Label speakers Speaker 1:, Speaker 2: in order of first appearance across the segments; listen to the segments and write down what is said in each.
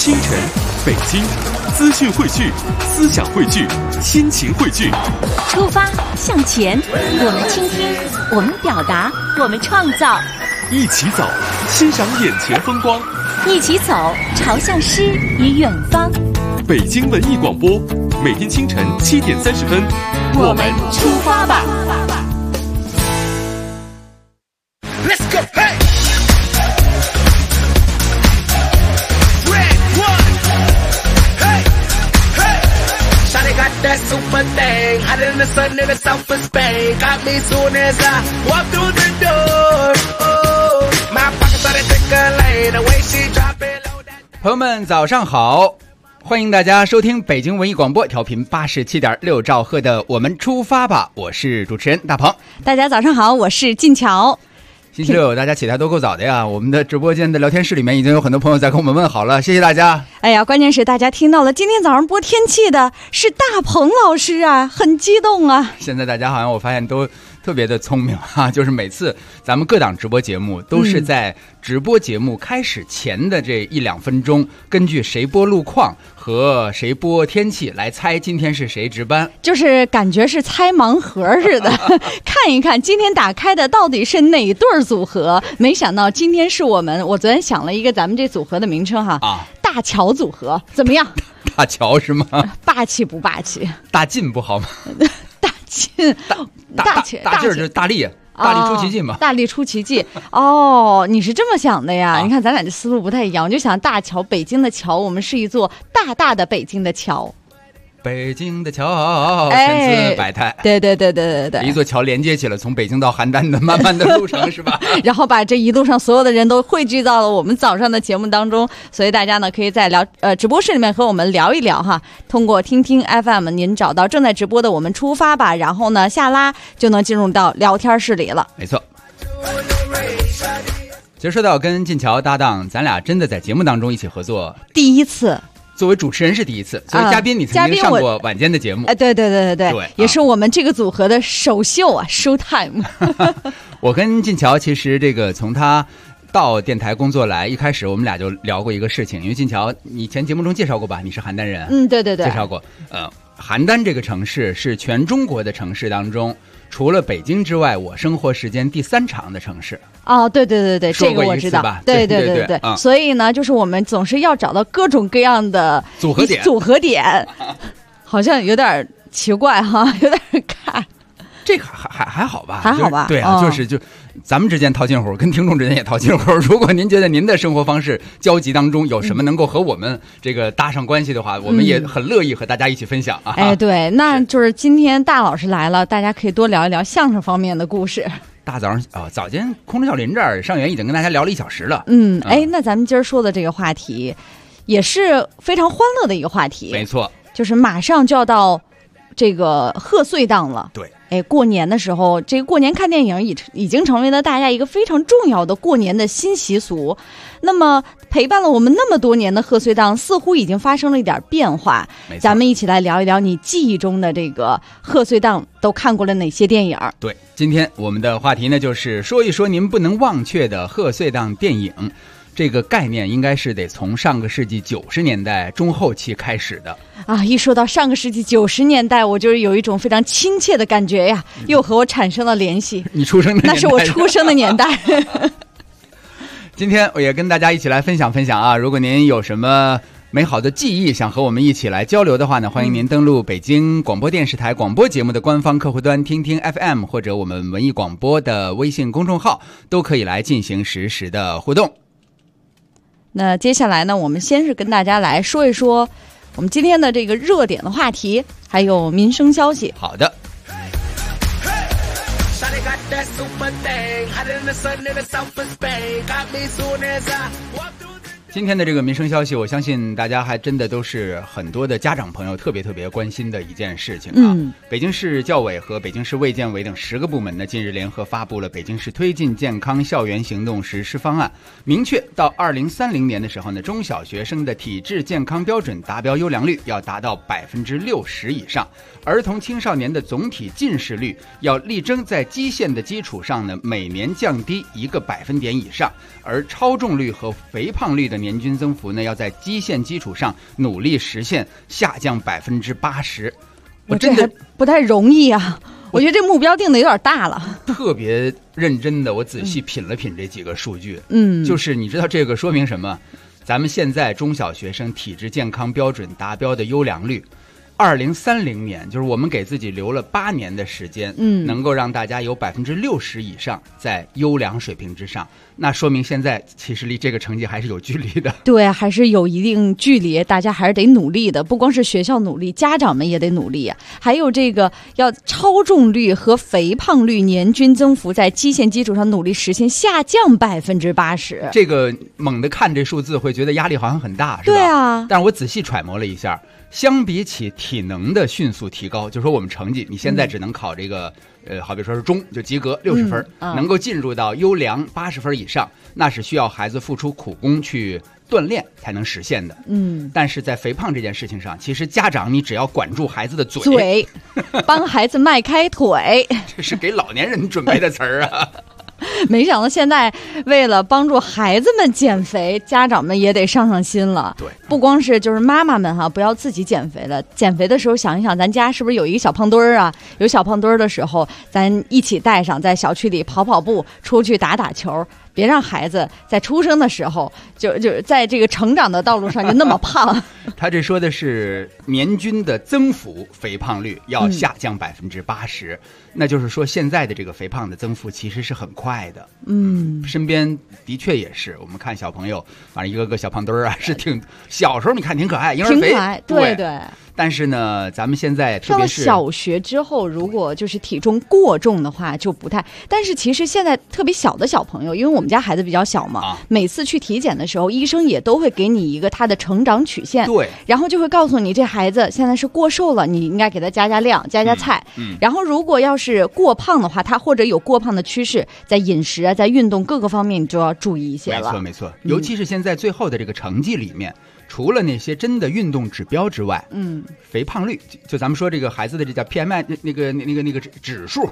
Speaker 1: 清晨，北京，资讯汇聚，思想汇聚，亲情汇聚。
Speaker 2: 出发向前，我们倾听，我们表达，我们创造。
Speaker 1: 一起走，欣赏眼前风光。
Speaker 2: 一起走，朝向诗与远方。
Speaker 1: 北京文艺广播，每天清晨7点30分，
Speaker 2: 我们出发吧。
Speaker 3: Let's go, hey! That super thing, hotter than the sun in the south of Spain. Got me soon as I walk through the door. Oh, my pockets started tickling, the way she drop it low.
Speaker 4: 朋友们早上好，欢迎大家收听北京文艺广播调频87.6兆赫的我们出发吧，我是主持人大鹏。
Speaker 2: 大家早上好，我是静乔。
Speaker 4: 星期六大家起来都够早的呀，我们的直播间的聊天室里面已经有很多朋友在跟我们问好了，谢谢大家。
Speaker 2: 哎呀，关键是大家听到了今天早上播天气的是大鹏老师啊，很激动啊。
Speaker 4: 现在大家好像我发现都特别的聪明啊，就是每次咱们各档直播节目都是在直播节目开始前的这1-2分钟，根据谁播路况和谁播天气来猜今天是谁值班，
Speaker 2: 就是感觉是猜盲盒似的看一看今天打开的到底是哪对组合。没想到今天是我昨天想了一个咱们这组合的名称哈，大乔组合怎么样？
Speaker 4: 大乔是吗？
Speaker 2: 霸气不霸气？
Speaker 4: 大劲不好吗？
Speaker 2: 大劲，
Speaker 4: 大劲儿就是大力。大力出奇迹嘛，
Speaker 2: 大力出奇迹哦，你是这么想的呀？你看咱俩这思路不太一样，我就想大桥，北京的桥，我们是一座大大的北京的桥。
Speaker 4: 北京的桥千姿百态，
Speaker 2: 对，
Speaker 4: 一座桥连接起了从北京到邯郸的漫漫的路程，是吧？
Speaker 2: 然后把这一路上所有的人都汇聚到了我们早上的节目当中，所以大家呢可以在直播室里面和我们聊一聊哈。通过听听 FM， 您找到正在直播的我们出发吧，然后呢下拉就能进入到聊天室里了。
Speaker 4: 没错。其实说到跟晋桥搭档，咱俩真的在节目当中一起合作，
Speaker 2: 第一次。
Speaker 4: 作为主持人是第一次，作为嘉宾你曾经上过晚间的节目，
Speaker 2: 对，也是我们这个组合的首秀啊 ，show time。
Speaker 4: 我跟晋桥其实这个从他到电台工作来，一开始我们俩就聊过一个事情，因为晋桥你以前节目中介绍过吧，你是邯郸人，
Speaker 2: 对，介
Speaker 4: 绍过，邯郸这个城市是全中国的城市当中，除了北京之外，我生活时间第3长的城市。哦，对，
Speaker 2: 这个我知道。对，所以呢，就是我们总是要找到各种各样的组合点，好像有点奇怪哈，有点尬。
Speaker 4: 这个还好吧？
Speaker 2: 还好吧？
Speaker 4: 对啊，就咱们之间掏心活，跟听众之间也掏心活。如果您觉得您的生活方式交集当中有什么能够和我们这个搭上关系的话，我们也很乐意和大家一起分享啊。
Speaker 2: 哎，对，那就是今天大老师来了，大家可以多聊一聊相声方面的故事。
Speaker 4: 大早上早间空中小林这儿上元已经跟大家聊了1小时了。
Speaker 2: 那咱们今儿说的这个话题也是非常欢乐的一个话题。
Speaker 4: 没错，
Speaker 2: 就是马上就要到这个贺岁档了。
Speaker 4: 对，
Speaker 2: 过年的时候，这个过年看电影已经成为了大家一个非常重要的过年的新习俗。那么陪伴了我们那么多年的贺岁档，似乎已经发生了一点变化。咱们一起来聊一聊你记忆中的这个贺岁档都看过了哪些电影？
Speaker 4: 对，今天我们的话题呢，就是说一说您不能忘却的贺岁档电影。这个概念应该是得从上个世纪90年代中后期开始的
Speaker 2: 啊！一说到上个世纪90年代，我就是有一种非常亲切的感觉呀，又和我产生了联系。
Speaker 4: 你出生的年代，
Speaker 2: 那是我出生的年代。
Speaker 4: 今天我也跟大家一起来分享分享啊！如果您有什么美好的记忆想和我们一起来交流的话呢，欢迎您登录北京广播电视台广播节目的官方客户端听听 FM， 或者我们文艺广播的微信公众号，都可以来进行实时的互动。
Speaker 2: 那接下来呢，我们先是跟大家来说一说我们今天的这个热点的话题，还有民生消息。
Speaker 4: 好的。今天的这个民生消息，我相信大家还真的都是很多的家长朋友特别关心的一件事情啊。北京市教委和北京市卫健委等10个部门呢，近日联合发布了北京市推进健康校园行动实施方案，明确到2030年的时候呢，中小学生的体质健康标准达标优良率要达到60%以上，儿童青少年的总体近视率要力争在基线的基础上呢，每年降低1个百分点以上，而超重率和肥胖率的年均增幅呢，要在基线基础上努力实现下降80%。我真的
Speaker 2: 不太容易啊，我觉得这目标定的有点大了。
Speaker 4: 特别认真的，我仔细品了品这几个数据，就是你知道这个说明什么？咱们现在中小学生体质健康标准达标的优良率，2030年，就是我们给自己留了8年的时间，能够让大家有60%以上在优良水平之上，那说明现在其实离这个成绩还是有距离的。
Speaker 2: 对，还是有一定距离，大家还是得努力的。不光是学校努力，家长们也得努力啊。还有这个要超重率和肥胖率年均增幅在基线基础上努力实现下降80%。
Speaker 4: 这个猛地看这数字会觉得压力好像很大，是吧？
Speaker 2: 对啊。
Speaker 4: 但是我仔细揣摩了一下，相比起体能的迅速提高，就是说我们成绩，你现在只能考这个，好比说是中就及格60分，能够进入到优良80分以上，那是需要孩子付出苦功去锻炼才能实现的。但是在肥胖这件事情上，其实家长你只要管住孩子的嘴，
Speaker 2: 帮孩子迈开腿，
Speaker 4: 这是给老年人准备的词儿啊。
Speaker 2: 没想到现在为了帮助孩子们减肥，家长们也得上心了。
Speaker 4: 对，
Speaker 2: 不光是就是妈妈们哈，不要自己减肥了。减肥的时候想一想，咱家是不是有一个小胖墩儿啊？有小胖墩儿的时候，咱一起带上，在小区里跑跑步，出去打打球。别让孩子在出生的时候就在这个成长的道路上就那么胖。
Speaker 4: 他这说的是年均的增幅肥胖率要下降80%，那就是说现在的这个肥胖的增幅其实是很快的。身边的确也是，我们看小朋友，反正一个个小胖墩儿啊，是挺小时候你看挺可爱，婴儿肥，
Speaker 2: 挺可爱，对对。
Speaker 4: 但是呢，咱们现在特别是
Speaker 2: 上了小学之后，如果就是体重过重的话，就不太。但是其实现在特别小的小朋友，因为我们家孩子比较小嘛，每次去体检的时候，医生也都会给你一个他的成长曲线，
Speaker 4: 对，
Speaker 2: 然后就会告诉你这孩子现在是过瘦了，你应该给他加量，加菜。然后如果要是过胖的话，他或者有过胖的趋势，在饮食啊，在运动各个方面，你就要注意一些了。
Speaker 4: 没错，尤其是现在最后的这个成绩里面。除了那些真的运动指标之外，肥胖率就咱们说这个孩子的这叫 PMI 那个指数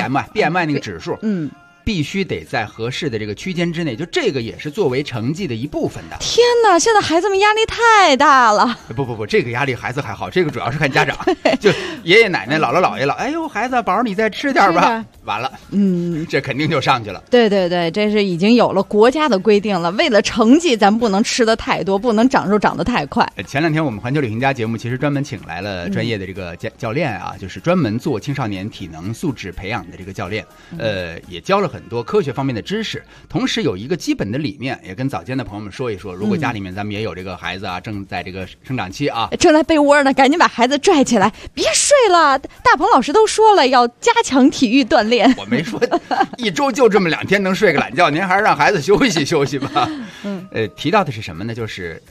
Speaker 4: BMI 那个指数，必须得在合适的这个区间之内，就这个也是作为成绩的一部分的。
Speaker 2: 天哪，现在孩子们压力太大了。
Speaker 4: 不，这个压力孩子还好，这个主要是看家长，就爷爷奶奶、姥姥姥爷了。哎呦，孩子，宝儿你再吃点吧。完了，这肯定就上去了。
Speaker 2: 对，这是已经有了国家的规定了。为了成绩，咱不能吃得太多，不能长肉长得太快。
Speaker 4: 前两天我们环球旅行家节目其实专门请来了专业的这个教练啊，就是专门做青少年体能素质培养的这个教练，也教了很多科学方面的知识，同时有一个基本的理念，也跟早间的朋友们说一说。如果家里面咱们也有这个孩子啊，正在这个生长期啊，
Speaker 2: 正在被窝呢，赶紧把孩子拽起来，别睡了。大鹏老师都说了，要加强体育锻炼。
Speaker 4: 我没说一周就这么2天能睡个懒觉，您还是让孩子休息休息吧。提到的是什么呢？就是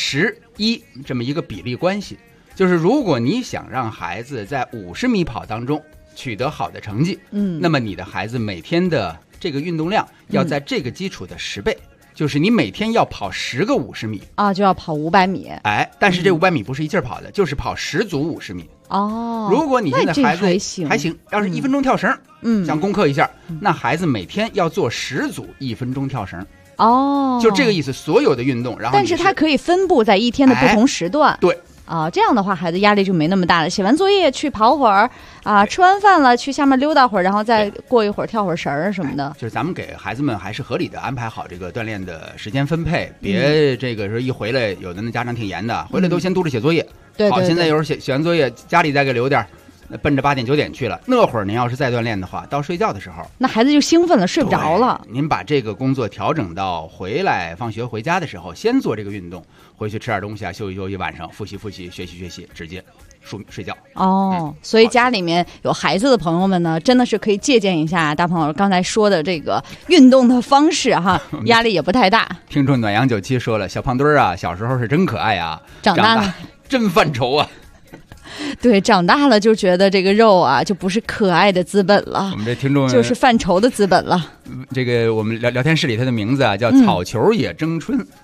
Speaker 4: 11这么一个比例关系，就是如果你想让孩子在50米跑当中取得好的成绩，那么你的孩子每天的这个运动量要在这个基础的10倍，就是你每天要跑10个50米
Speaker 2: 啊，就要跑500米。
Speaker 4: 但是这500米不是一气儿跑的，就是跑10组50米。如果你现在孩子还行，要是1分钟跳绳，想攻克一下，那孩子每天要做10组1分钟跳绳。就这个意思，所有的运动，然后
Speaker 2: 但是它可以分布在一天的不同时段。
Speaker 4: 对。
Speaker 2: 这样的话孩子压力就没那么大了，写完作业去跑会儿啊，吃完饭了去下面溜达会儿，然后再过一会儿跳会儿绳儿什么的。
Speaker 4: 就是咱们给孩子们还是合理的安排好这个锻炼的时间分配，别这个说一回来，有的那家长挺严的，回来都先督着写作业。
Speaker 2: 对，
Speaker 4: 好，现在有时候写完作业，家里再给留点，奔着8点9点去了，那会儿您要是再锻炼的话，到睡觉的时候，
Speaker 2: 那孩子就兴奋了，睡不着了。
Speaker 4: 您把这个工作调整到回来放学回家的时候，先做这个运动，回去吃点东西啊，休息休息，晚上复习复习，学习，直接睡觉。
Speaker 2: 所以家里面有孩子的朋友们呢，真的是可以借鉴一下大鹏老师刚才说的这个运动的方式哈，压力也不太大。
Speaker 4: 听众暖阳97说了，小胖墩儿啊，小时候是真可爱啊，
Speaker 2: 长大了
Speaker 4: 真犯愁啊。
Speaker 2: 对，长大了就觉得这个肉啊，就不是可爱的资本了。
Speaker 4: 我们这听众
Speaker 2: 就是犯愁的资本了。
Speaker 4: 这个我们聊天室里他的名字啊叫草球也争春，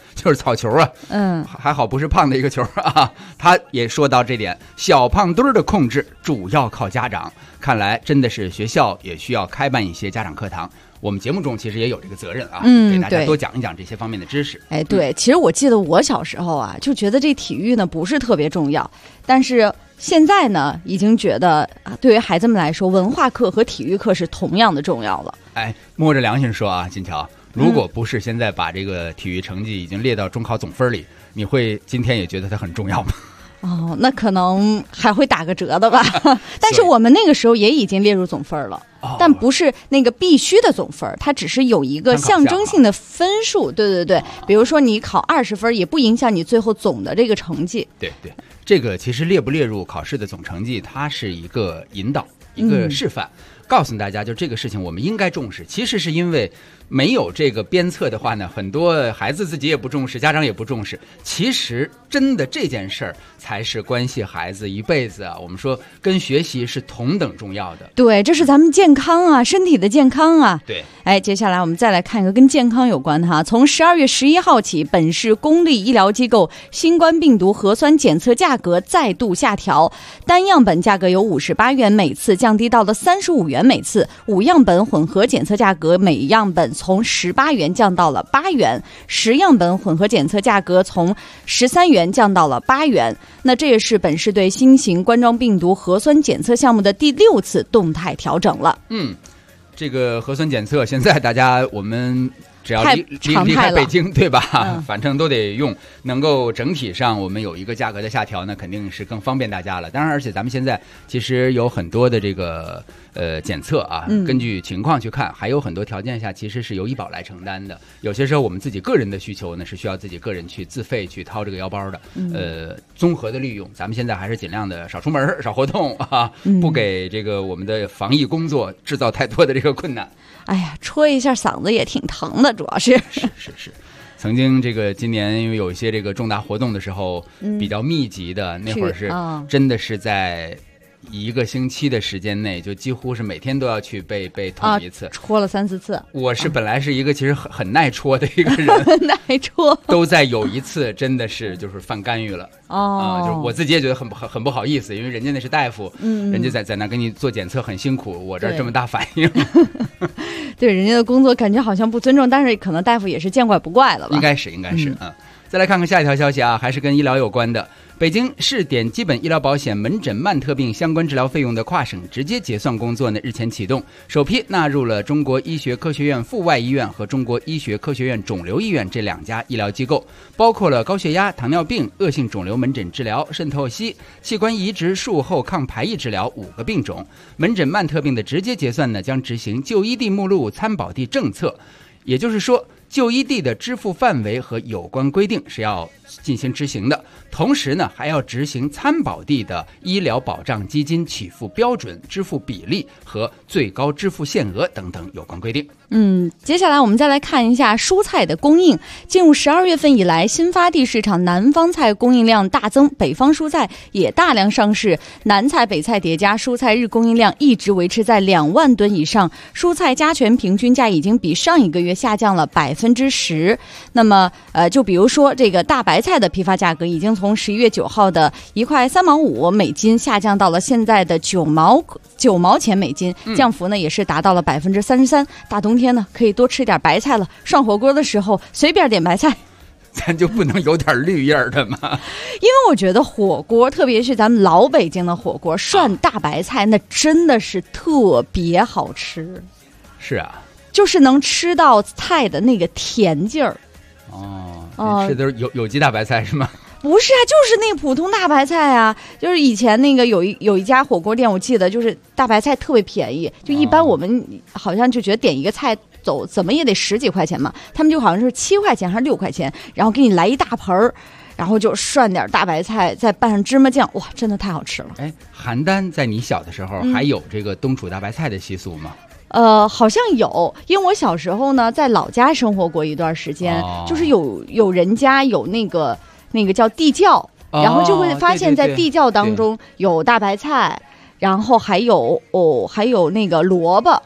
Speaker 4: 就是草球啊。还好不是胖的一个球啊。他也说到这点，小胖墩儿的控制主要靠家长。看来真的是学校也需要开办一些家长课堂。我们节目中其实也有这个责任啊，给大家多讲一讲这些方面的知识。
Speaker 2: 哎，对，其实我记得我小时候啊，就觉得这体育呢不是特别重要，但是现在呢，已经觉得对于孩子们来说，文化课和体育课是同样的重要了。
Speaker 4: 哎，摸着良心说啊，金桥，如果不是现在把这个体育成绩已经列到中考总分里，你会今天也觉得它很重要吗？
Speaker 2: 哦，那可能还会打个折的吧。但是我们那个时候也已经列入总分了，但不是那个必须的总分，它只是有一个象征性的分数。对，比如说你考20分，也不影响你最后总的这个成绩。
Speaker 4: 对，这个其实列不列入考试的总成绩，它是一个引导，一个示范，告诉大家就这个事情我们应该重视。其实是因为没有这个鞭策的话呢，很多孩子自己也不重视，家长也不重视。其实真的这件事儿才是关系孩子一辈子啊。我们说跟学习是同等重要的。
Speaker 2: 对，这是咱们健康啊，身体的健康啊。
Speaker 4: 对，
Speaker 2: 哎，接下来我们再来看一个跟健康有关的哈。从12月11号起，本市公立医疗机构新冠病毒核酸检测价格再度下调，单样本价格由58元每次降低到了35元每次，5样本混合检测价格每样本从18元降到了8元，10样本混合检测价格从13元降到了8元。那这也是本市对新型冠状病毒核酸检测项目的第6次动态调整了。
Speaker 4: 这个核酸检测现在大家我们只要离开北京，对吧？反正都得用，能够整体上我们有一个价格的下调呢，肯定是更方便大家了。当然，而且咱们现在其实有很多的这个检测啊，根据情况去看，还有很多条件下其实是由医保来承担的。有些时候我们自己个人的需求呢，是需要自己个人去自费去掏这个腰包的。综合的利用，咱们现在还是尽量的少出门、少活动啊，不给这个我们的防疫工作制造太多的这个困难。
Speaker 2: 哎呀，戳一下嗓子也挺疼的，主要是。
Speaker 4: 是。曾经这个今年因为有一些这个重大活动的时候，比较密集的那会儿是真的是在1个星期的时间内，就几乎是每天都要去被捅一次，
Speaker 2: 戳了3、4次。我
Speaker 4: 是本来是一个其实很耐戳的一个人，
Speaker 2: 耐戳
Speaker 4: 都在有一次真的是就是犯干预了。就是我自己也觉得很不好意思，因为人家那是大夫，人家在那给你做检测很辛苦，我这儿这么大反应。
Speaker 2: 对人家的工作感觉好像不尊重，但是可能大夫也是见怪不怪了吧？
Speaker 4: 应该是。再来看看下一条消息啊，还是跟医疗有关的。北京市点基本医疗保险门诊慢特病相关治疗费用的跨省直接结算工作呢，日前启动，首批纳入了中国医学科学院阜外医院和中国医学科学院肿瘤医院这2家医疗机构，包括了高血压、糖尿病、恶性肿瘤门诊治疗、肾透析、器官移植术后抗排异治疗5个病种。门诊慢特病的直接结算呢，将执行就医地目录参保地政策，也就是说就医地的支付范围和有关规定是要进行执行的，同时呢还要执行参保地的医疗保障基金起付标准、支付比例和最高支付限额等等有关规定。
Speaker 2: 接下来我们再来看一下蔬菜的供应。进入12月份以来，新发地市场南方菜供应量大增，北方蔬菜也大量上市，南菜北菜叠加，蔬菜日供应量一直维持在2万吨以上，蔬菜加权平均价已经比上一个月下降了10%。那么就比如说这个大白菜的批发价格已经从11月9号的1块3毛5美金下降到了现在的9毛钱美金，降幅呢也是达到了33%。大冬天呢可以多吃点白菜了，涮火锅的时候随便点白菜。
Speaker 4: 咱就不能有点绿叶的吗？
Speaker 2: 因为我觉得火锅，特别是咱们老北京的火锅，涮大白菜那真的是特别好吃。
Speaker 4: 是啊，
Speaker 2: 就是能吃到菜的那个甜劲儿。
Speaker 4: 你吃的都是有机大白菜是吗？
Speaker 2: 不是啊，就是那普通大白菜啊，就是以前那个有一家火锅店，我记得就是大白菜特别便宜，就一般我们好像就觉得点一个菜怎么也得10几块钱嘛，他们就好像是7块钱还是6块钱，然后给你来一大盆儿，然后就涮点大白菜，再拌上芝麻酱，哇，真的太好吃了。
Speaker 4: 哎，邯郸在你小的时候还有这个冬储大白菜的习俗吗？
Speaker 2: 好像有，因为我小时候呢在老家生活过一段时间，就是有人家有那个叫地窖，然后就会发现在地窖当中有大白菜，然后还有那个萝卜。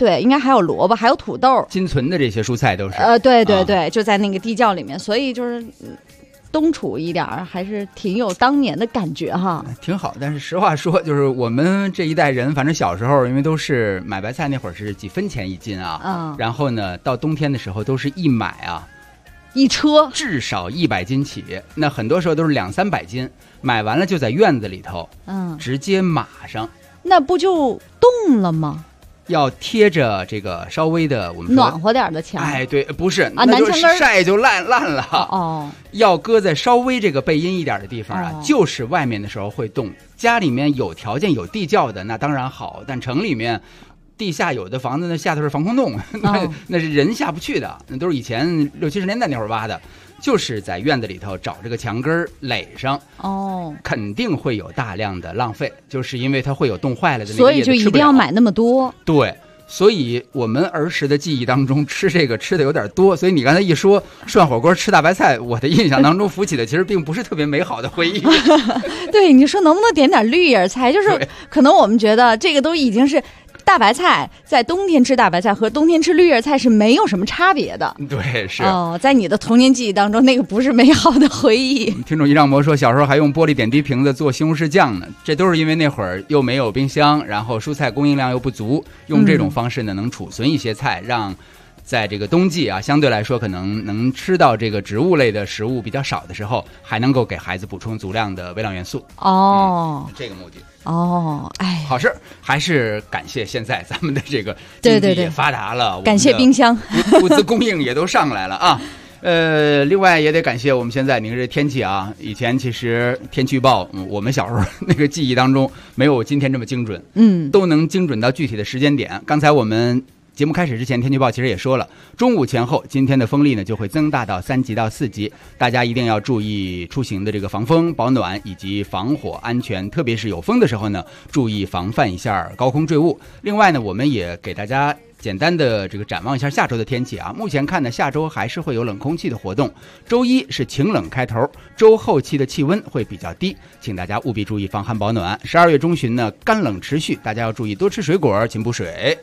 Speaker 2: 对，应该还有萝卜，还有土豆，
Speaker 4: 仅存的这些蔬菜都是。
Speaker 2: 对对对，就在那个地窖里面，所以就是东储一点还是挺有当年的感觉哈，
Speaker 4: 挺好。但是实话说，就是我们这一代人，反正小时候因为都是买白菜那会儿是几分钱一斤啊，然后呢到冬天的时候都是一买啊，
Speaker 2: 一车
Speaker 4: 至少100斤起，那很多时候都是200-300斤，买完了就在院子里头，直接码上，
Speaker 2: 那不就冻了吗？
Speaker 4: 要贴着这个稍微的我们说
Speaker 2: 暖和点的墙，
Speaker 4: 哎，对，不是
Speaker 2: 啊，
Speaker 4: 那就晒就烂了
Speaker 2: 哦。
Speaker 4: 要搁在稍微这个背阴一点的地方啊，就是外面的时候会冻。家里面有条件有地窖的那当然好，但城里面地下有的房子那下头是防空洞，那是人下不去的，那都是以前60-70年代那会儿挖的。就是在院子里头找这个墙根垒上，肯定会有大量的浪费，就是因为它会有冻坏了的那个叶子，
Speaker 2: 所以就一定要买那么多。
Speaker 4: 对，所以我们儿时的记忆当中吃这个吃的有点多，所以你刚才一说涮火锅吃大白菜，我的印象当中浮起的其实并不是特别美好的回忆。
Speaker 2: 对，你说能不能点点绿叶菜？就是可能我们觉得这个都已经是。大白菜在冬天吃大白菜和冬天吃绿叶菜是没有什么差别的。
Speaker 4: 对，是
Speaker 2: 在你的童年记忆当中，那个不是美好的回忆。
Speaker 4: 听众一让魔说，小时候还用玻璃点滴瓶子做西红柿酱呢，这都是因为那会儿又没有冰箱，然后蔬菜供应量又不足，用这种方式呢能储存一些菜，让在这个冬季啊，相对来说可能能吃到这个植物类的食物比较少的时候，还能够给孩子补充足量的微量元素。这个目的。
Speaker 2: 哎，
Speaker 4: 好事，还是感谢现在咱们的这个经济也发达了，
Speaker 2: 感谢冰箱，
Speaker 4: 物资供应也都上来了啊。另外也得感谢我们现在您这天气啊，以前其实天气预报，我们小时候那个记忆当中没有今天这么精准，都能精准到具体的时间点。刚才我们节目开始之前，天气预报其实也说了，中午前后今天的风力呢就会增大到3级到4级，大家一定要注意出行的这个防风保暖以及防火安全，特别是有风的时候呢，注意防范一下高空坠物。另外呢，我们也给大家简单的这个展望一下下周的天气啊，目前看呢，下周还是会有冷空气的活动，周一是晴冷开头，周后期的气温会比较低，请大家务必注意防寒保暖。12月中旬呢，干冷持续，大家要注意多吃水果，勤补水。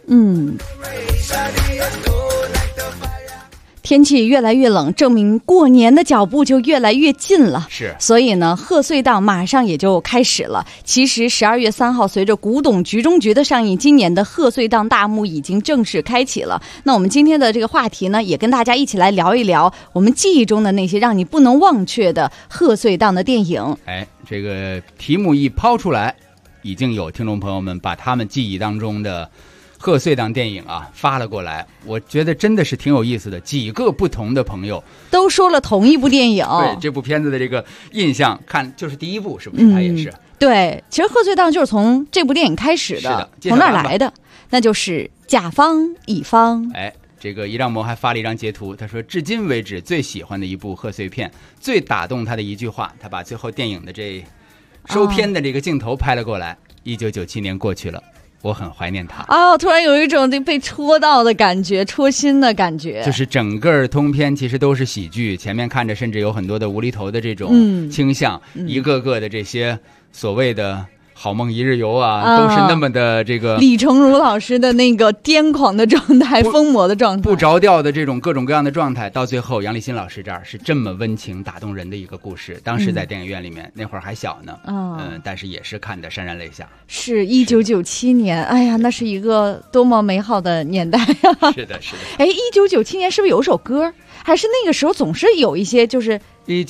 Speaker 2: 天气越来越冷，证明过年的脚步就越来越近了。
Speaker 4: 是，
Speaker 2: 所以呢，贺岁档马上也就开始了。其实12月3号，随着古董局中局的上映，今年的贺岁档大幕已经正式开启了。那我们今天的这个话题呢，也跟大家一起来聊一聊我们记忆中的那些让你不能忘却的贺岁档的电影。
Speaker 4: 这个题目一抛出来，已经有听众朋友们把他们记忆当中的贺岁档电影啊发了过来，我觉得真的是挺有意思的，几个不同的朋友
Speaker 2: 都说了同一部电影。
Speaker 4: 对这部片子的这个印象，看就是第一部，是不是？它也是。
Speaker 2: 对，其实贺岁档就是从这部电影开始的，从那儿来的，那就是甲方乙方。
Speaker 4: 这个一让魔还发了一张截图，他说至今为止最喜欢的一部贺岁片，最打动他的一句话，他把最后电影的这收片的这个镜头拍了过来。1997年过去了，我很怀念他。
Speaker 2: 突然有一种被戳到的感觉，戳心的感觉。
Speaker 4: 就是整个通篇其实都是喜剧，前面看着甚至有很多的无厘头的这种倾向，一个个的这些所谓的好梦一日游啊，都是那么的这个
Speaker 2: 李成儒老师的那个癫狂的状态，疯魔的状态，
Speaker 4: 不着调的这种各种各样的状态，到最后杨立新老师这儿是这么温情打动人的一个故事。当时在电影院里面，那会儿还小呢，但是也是看得潸然泪下。
Speaker 2: 是1997年，哎呀，那是一个多么美好的年代啊！
Speaker 4: 是的，是的。
Speaker 2: 1997年是不是有首歌？还是那个时候总是有一些就是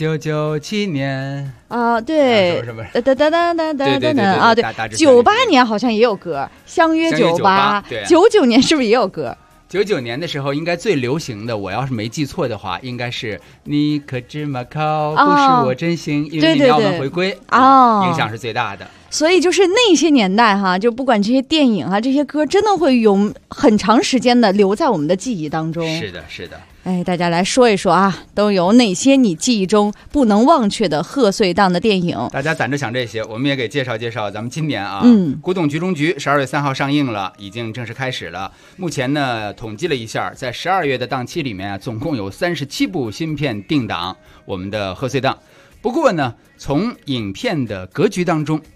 Speaker 4: 1997年
Speaker 2: 对，哒哒哒哒哒哒哒啊，对，98年好像也有歌，相约98。99年是不是也有歌
Speaker 4: ？99年的时候应该最流行的，我要是没记错的话，应该是你可知马考不是我真心，因为你要们回归影响是最大的。
Speaker 2: 所以就是那些年代哈，就不管这些电影啊，这些歌真的会有很长时间的留在我们的记忆当中。
Speaker 4: 是的，是的。
Speaker 2: 大家来说一说啊，都有哪些你记忆中不能忘却的贺岁档的电影？
Speaker 4: 大家攒着想这些，我们也给介绍介绍咱们今年啊，古董局中局12月3号上映了，已经正式开始了。目前呢，统计了一下，在12月的档期里面啊，总共有37部新片定档我们的贺岁档。不过呢，从影片的格局当中，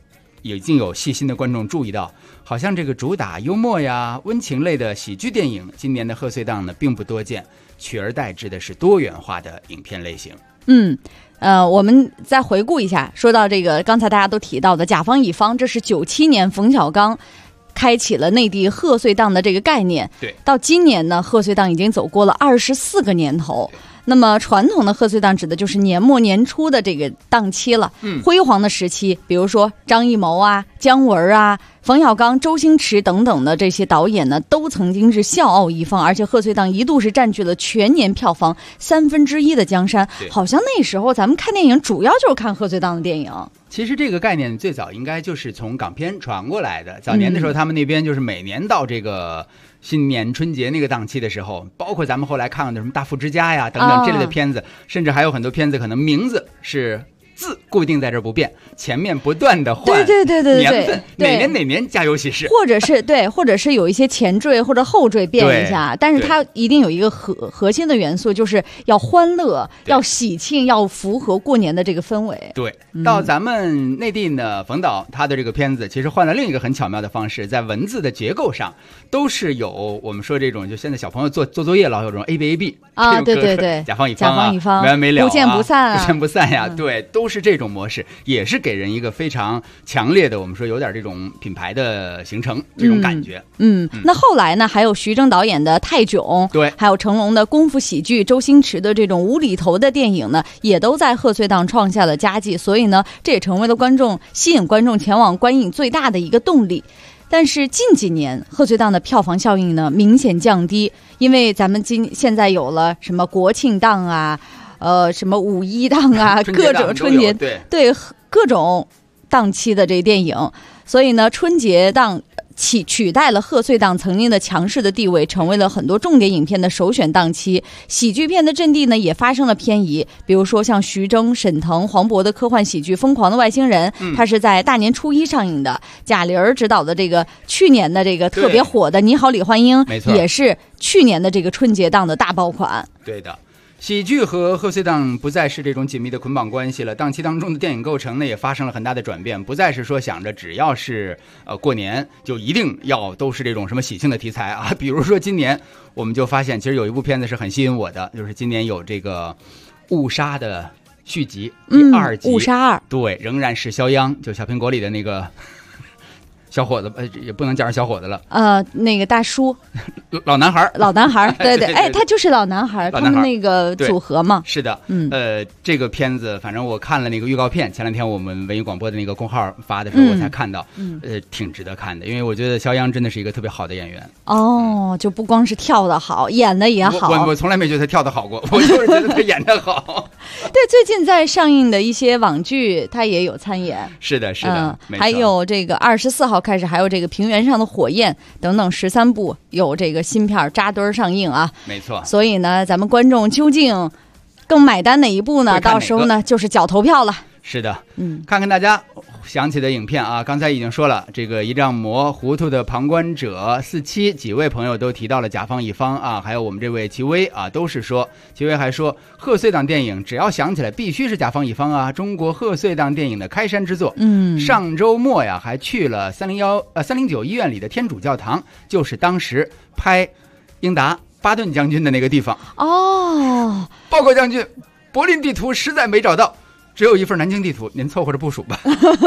Speaker 4: 已经有细心的观众注意到，好像这个主打幽默呀、温情类的喜剧电影，今年的贺岁档呢并不多见，取而代之的是多元化的影片类型。
Speaker 2: 我们再回顾一下，说到这个刚才大家都提到的甲方乙方，这是97年冯小刚开启了内地贺岁档的这个概念。
Speaker 4: 对，
Speaker 2: 到今年呢，贺岁档已经走过了24个年头。那么传统的贺岁档指的就是年末年初的这个档期了。辉煌的时期，比如说张艺谋啊、姜文啊、冯小刚、周星驰等等的这些导演呢，都曾经是笑傲一方，而且贺岁档一度是占据了全年票房1/3的江山。好像那时候咱们看电影主要就是看贺岁档的电影。
Speaker 4: 其实这个概念最早应该就是从港片传过来的。早年的时候，他们那边就是每年到这个新年春节那个档期的时候，包括咱们后来看的什么《大富之家》呀等等这类的片子，甚至还有很多片子可能名字是字固定在这儿不变，前面不断的换年份，哪年家有喜事，
Speaker 2: 或者是有一些前缀或者后缀变一下，但是它一定有一个核心的元素，就是要欢乐，要喜庆，要符合过年的这个氛围。
Speaker 4: 对，到咱们内地呢，冯导他的这个片子其实换了另一个很巧妙的方式，在文字的结构上都是有我们说这种，就现在小朋友做作业老有这种 ABAB
Speaker 2: 啊，对，
Speaker 4: 甲方乙方啊，没完没了啊，
Speaker 2: 不见不散啊，
Speaker 4: 不见不散呀，对，都是这种模式，也是给人一个非常强烈的，我们说有点这种品牌的形成这种感觉。
Speaker 2: 那后来呢，还有徐峥导演的《泰囧》，
Speaker 4: 对，
Speaker 2: 还有成龙的功夫喜剧，周星驰的这种无厘头的电影呢，也都在贺岁档创下了佳绩，所以呢，这也成为了吸引观众前往观影最大的一个动力。但是近几年贺岁档的票房效应呢明显降低，因为咱们现在有了什么国庆档啊，什么五一档啊，各种春节对各种档期的这电影，所以呢，春节档取代了贺岁档曾经的强势的地位，成为了很多重点影片的首选档期。喜剧片的阵地呢也发生了偏移，比如说像徐峥、沈腾、黄渤的科幻喜剧《疯狂的外星人》，它是在大年初一上映的。贾玲执导的这个去年的这个特别火的《你好，李焕英》，也是去年的这个春节档的大爆款。
Speaker 4: 对的。喜剧和贺岁档不再是这种紧密的捆绑关系了，档期当中的电影构成呢也发生了很大的转变，不再是说想着只要是过年就一定要都是这种什么喜庆的题材啊。比如说今年我们就发现，其实有一部片子是很吸引我的，就是今年有这个误杀的续集，第2集，
Speaker 2: 误杀2，对，
Speaker 4: 仍然是肖央，就小苹果里的那个小伙子，也不能叫上小伙子了，
Speaker 2: 那个大叔，
Speaker 4: 老男孩，
Speaker 2: 对，哎，他就是老男孩，他们那个组合嘛。
Speaker 4: 是的，这个片子，反正我看了那个预告片，前2天我们文艺广播的那个公号发的时候，我才看到，挺值得看的，因为我觉得肖央真的是一个特别好的演员。
Speaker 2: 哦，就不光是跳得好，演的也好。
Speaker 4: 我从来没觉得他跳得好过，我就是觉得他演得好。
Speaker 2: 对，最近在上映的一些网剧，他也有参演。
Speaker 4: 是的，
Speaker 2: 还有这个24号开始，还有这个《平原上的火焰》等等13部有这个新片扎堆上映啊。
Speaker 4: 没错。
Speaker 2: 所以呢，咱们观众究竟更买单哪一部呢？到时候呢，就是缴投票了。
Speaker 4: 是的，看看大家想起的影片啊，刚才已经说了，这个一丈魔、糊涂的旁观者、47几位朋友都提到了甲方乙方啊，还有我们这位齐薇啊，都是说，齐薇还说，贺岁档电影只要想起来必须是甲方乙方啊，中国贺岁档电影的开山之作。上周末呀还去了309医院里的天主教堂，就是当时拍英达巴顿将军的那个地方。哦，报告将军，柏林地图实在没找到。只有一份南京地图，您凑合着部署吧。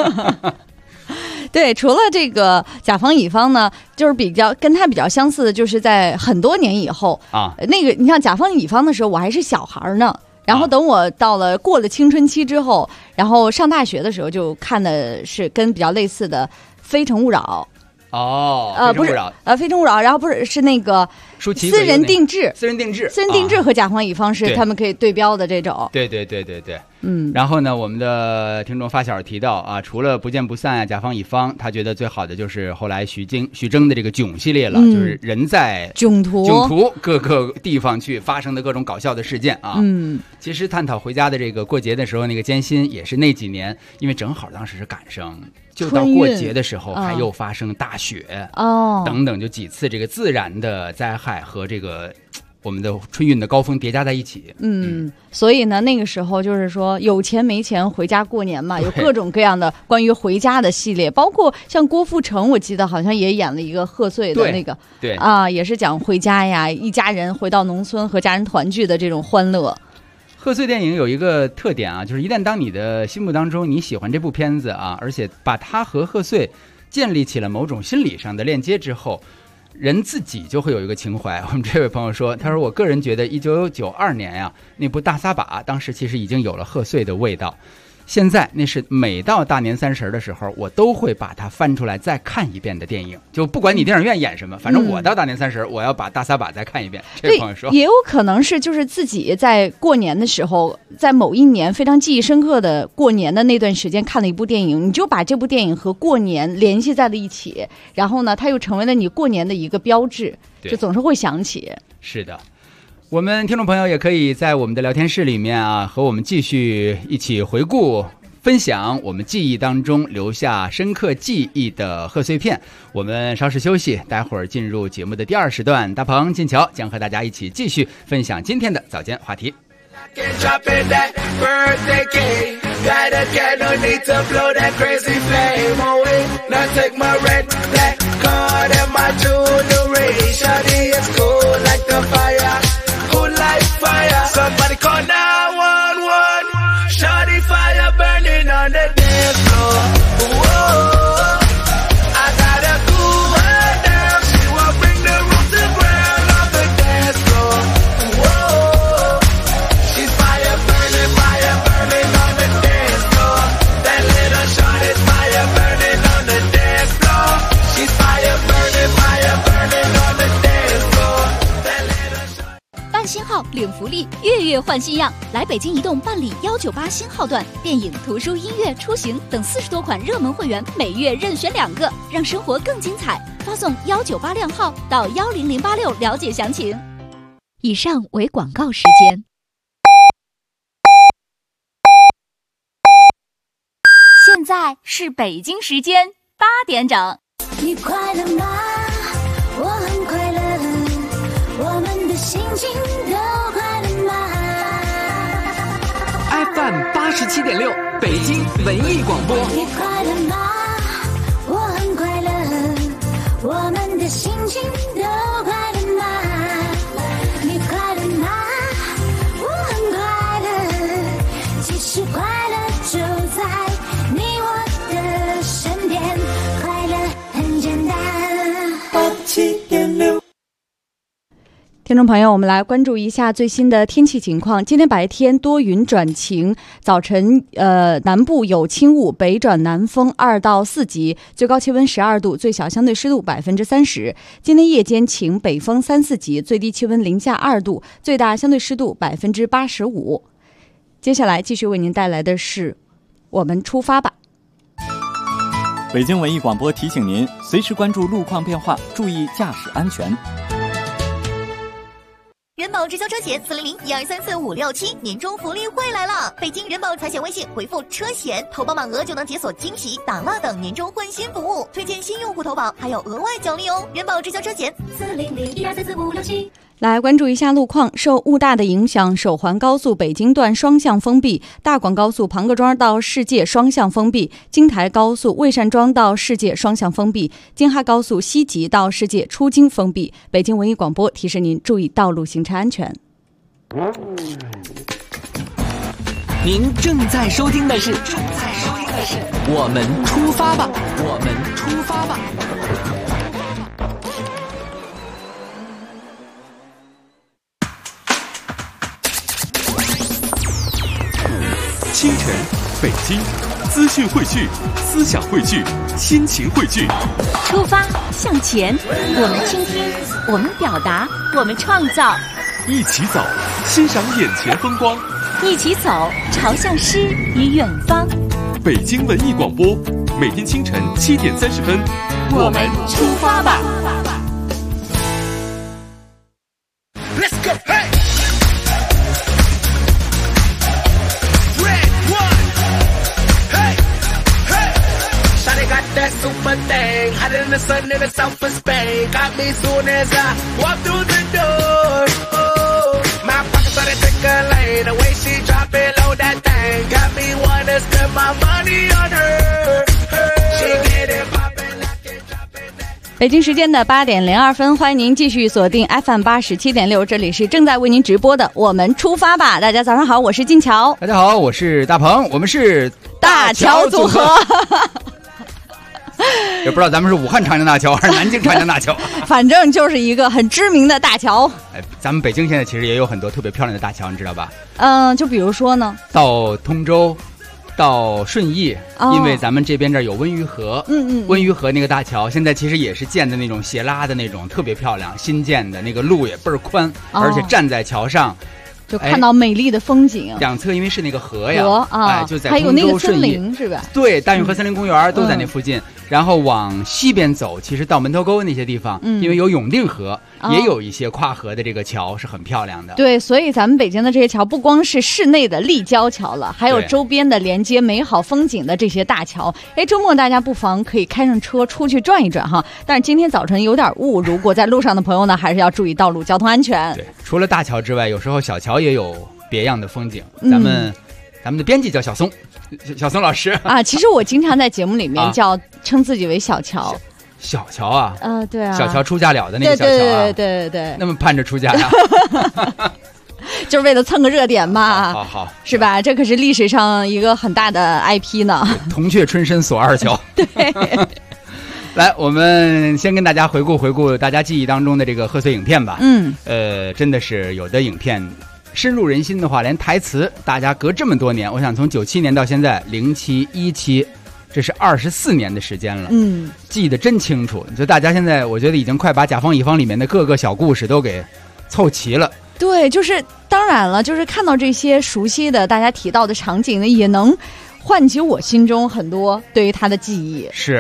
Speaker 2: 对，除了这个甲方乙方呢，就是跟他比较相似的，就是在很多年以后啊，那个你像甲方乙方的时候，我还是小孩呢。然后等我过了青春期之后，然后上大学的时候，就看的是跟比较类似的《非诚勿扰》。
Speaker 4: 不是
Speaker 2: 非诚勿扰，然后是那个私人定制和甲方乙方是他们可以对标的这种。
Speaker 4: 对。然后呢，我们的听众发小提到啊，除了不见不散啊，甲方乙方，他觉得最好的就是后来徐峥的这个囧系列了，就是人在
Speaker 2: 囧途
Speaker 4: 各个地方去发生的各种搞笑的事件啊。其实探讨回家的这个过节的时候那个艰辛，也是那几年，因为正好当时是赶上。就到过节的时候，还又发生大雪等等，就几次这个自然的灾害和这个我们的春运的高峰叠加在一起。
Speaker 2: 所以呢，那个时候就是说有钱没钱回家过年嘛，有各种各样的关于回家的系列，包括像郭富城，我记得好像也演了一个贺岁的那个，
Speaker 4: 对
Speaker 2: 啊，也是讲回家呀，一家人回到农村和家人团聚的这种欢乐。
Speaker 4: 贺岁电影有一个特点啊，就是一旦当你的心目当中你喜欢这部片子啊，而且把它和贺岁建立起了某种心理上的链接之后，人自己就会有一个情怀。我们这位朋友说，他说我个人觉得1992年呀，那部大撒把当时其实已经有了贺岁的味道，现在那是每到大年30的时候我都会把它翻出来再看一遍的电影，就不管你电影院演什么，反正我到大年30我要把大撒把再看一遍。这位朋友说
Speaker 2: 也有可能是就是自己在过年的时候，在某一年非常记忆深刻的过年的那段时间看了一部电影，你就把这部电影和过年联系在了一起，然后呢它又成为了你过年的一个标志，就总是会想起。
Speaker 4: 是的，我们听众朋友也可以在我们的聊天室里面啊，和我们继续一起回顾分享我们记忆当中留下深刻记忆的贺岁片。我们稍事休息，待会儿进入节目的第2时段，大鹏、进桥将和大家一起继续分享今天的早间话题。
Speaker 3: Somebody call 911. Shawty fire burning on the dance floor. Whoa, I gotta cool her down. She will bring the roof to ground on the dance floor. Whoa, she's fire burning on the dance floor. That little shawty's fire burning on the dance floor. She's fire burning on the dance floor. That little shawty.
Speaker 5: 办新号领福利，月月换新样。来北京移动办理198新号段，电影、图书、音乐、出行等40多款热门会员，每月任选2个，让生活更精彩。发送198靓号到10086了解详情。以上为广告时间。现在是北京时间8点整。
Speaker 6: 你快乐吗？我很快乐，我们的心情都快乐吗？
Speaker 1: FM 87.6北京文艺广播。
Speaker 6: 你快乐吗？我很快乐，我们的心情都快乐吗？你快乐吗？我很快乐，其实快乐就在你我的身边，快乐很简单。87.6。
Speaker 2: 听众朋友，我们来关注一下最新的天气情况。今天白天多云转晴，早晨南部有轻雾，北转南风2到4级，最高气温12度，最小相对湿度30%。今天夜间晴，北风3、4级，最低气温零下2度，最大相对湿度85%。接下来继续为您带来的是我们出发吧。
Speaker 7: 北京文艺广播提醒您，随时关注路况变化，注意驾驶安全。
Speaker 5: 人保直销车险400-1234-567年终福利会来了！北京人保财险微信回复车险，投保满额就能解锁惊喜、打蜡等年终换新服务，推荐新用户投保还有额外奖励哦！人保直销车险400-1234-567。
Speaker 2: 来关注一下路况，受雾大的影响，首环高速北京段双向封闭，大广高速庞各庄到世界双向封闭，京台高速魏善庄到世界双向封闭，京哈高速西吉到世界出京封闭。北京文艺广播提示您注意道路行车安全。
Speaker 1: 您正在收听的是我们出发吧，我们出发吧。清晨，北京，资讯汇聚，思想汇聚，心情汇聚。
Speaker 5: 出发向前，我们倾听，我们表达，我们创造。
Speaker 1: 一起走，欣赏眼前风光。
Speaker 5: 一起走，朝向诗与远方。
Speaker 1: 北京文艺广播，每天清晨7点30分，
Speaker 5: 我们出发吧。
Speaker 3: Let's go, hey! That super thing, hotter than the sun in the south of Spain. Got me soon as I walk through the door. Oh.
Speaker 2: 北京时间的8点02分，欢迎您继续锁定 FM 87.6，这里是正在为您直播的我们出发吧。大家早上好，我是金乔。
Speaker 4: 大家好，我是大鹏，我们是
Speaker 2: 大乔组合。
Speaker 4: 也不知道咱们是武汉长江大桥还是南京长江大桥，
Speaker 2: 反正就是一个很知名的大桥。
Speaker 4: 咱们北京现在其实也有很多特别漂亮的大桥，你知道吧？
Speaker 2: 就比如说呢，
Speaker 4: 到通州。到顺义，因为咱们这边这儿有温榆河，温榆河那个大桥现在其实也是建的那种斜拉的那种，特别漂亮，新建的那个路也倍儿宽，而且站在桥上
Speaker 2: 就看到美丽的风景。
Speaker 4: 两侧因为是那个河呀，就在
Speaker 2: 还有那个森
Speaker 4: 通州顺义
Speaker 2: 林是吧？
Speaker 4: 对，大运河森林公园都在那附近。然后往西边走，其实到门头沟那些地方，因为有永定河，也有一些跨河的这个桥是很漂亮的。
Speaker 2: 对，所以咱们北京的这些桥不光是市内的立交桥了，还有周边的连接美好风景的这些大桥。周末大家不妨可以开上车出去转一转哈。但是今天早晨有点雾，如果在路上的朋友呢，还是要注意道路交通安全。
Speaker 4: 对，除了大桥之外，有时候小桥也有别样的风景。咱们的编辑叫小松。小松老师
Speaker 2: 啊，其实我经常在节目里面称自己为小乔。
Speaker 4: 小乔啊，
Speaker 2: 对啊，
Speaker 4: 小乔出嫁了的那个小乔啊，
Speaker 2: 对，
Speaker 4: 那么盼着出嫁呀，
Speaker 2: 就是为了蹭个热点嘛，
Speaker 4: 好，
Speaker 2: 是吧？这可是历史上一个很大的 IP 呢。
Speaker 4: 铜雀春深锁二乔，
Speaker 2: 对。
Speaker 4: 来，我们先跟大家回顾大家记忆当中的这个贺岁影片吧。真的是有的影片。深入人心的话，连台词大家隔这么多年，我想从97年到现在07、17，这是24年的时间了。记得真清楚。就大家现在，我觉得已经快把甲方乙方里面的各个小故事都给凑齐了。对，
Speaker 2: 就是当然了，就是看到这些熟悉的大家提到的场景呢，也能唤起我心中很多对于他的记忆。
Speaker 4: 是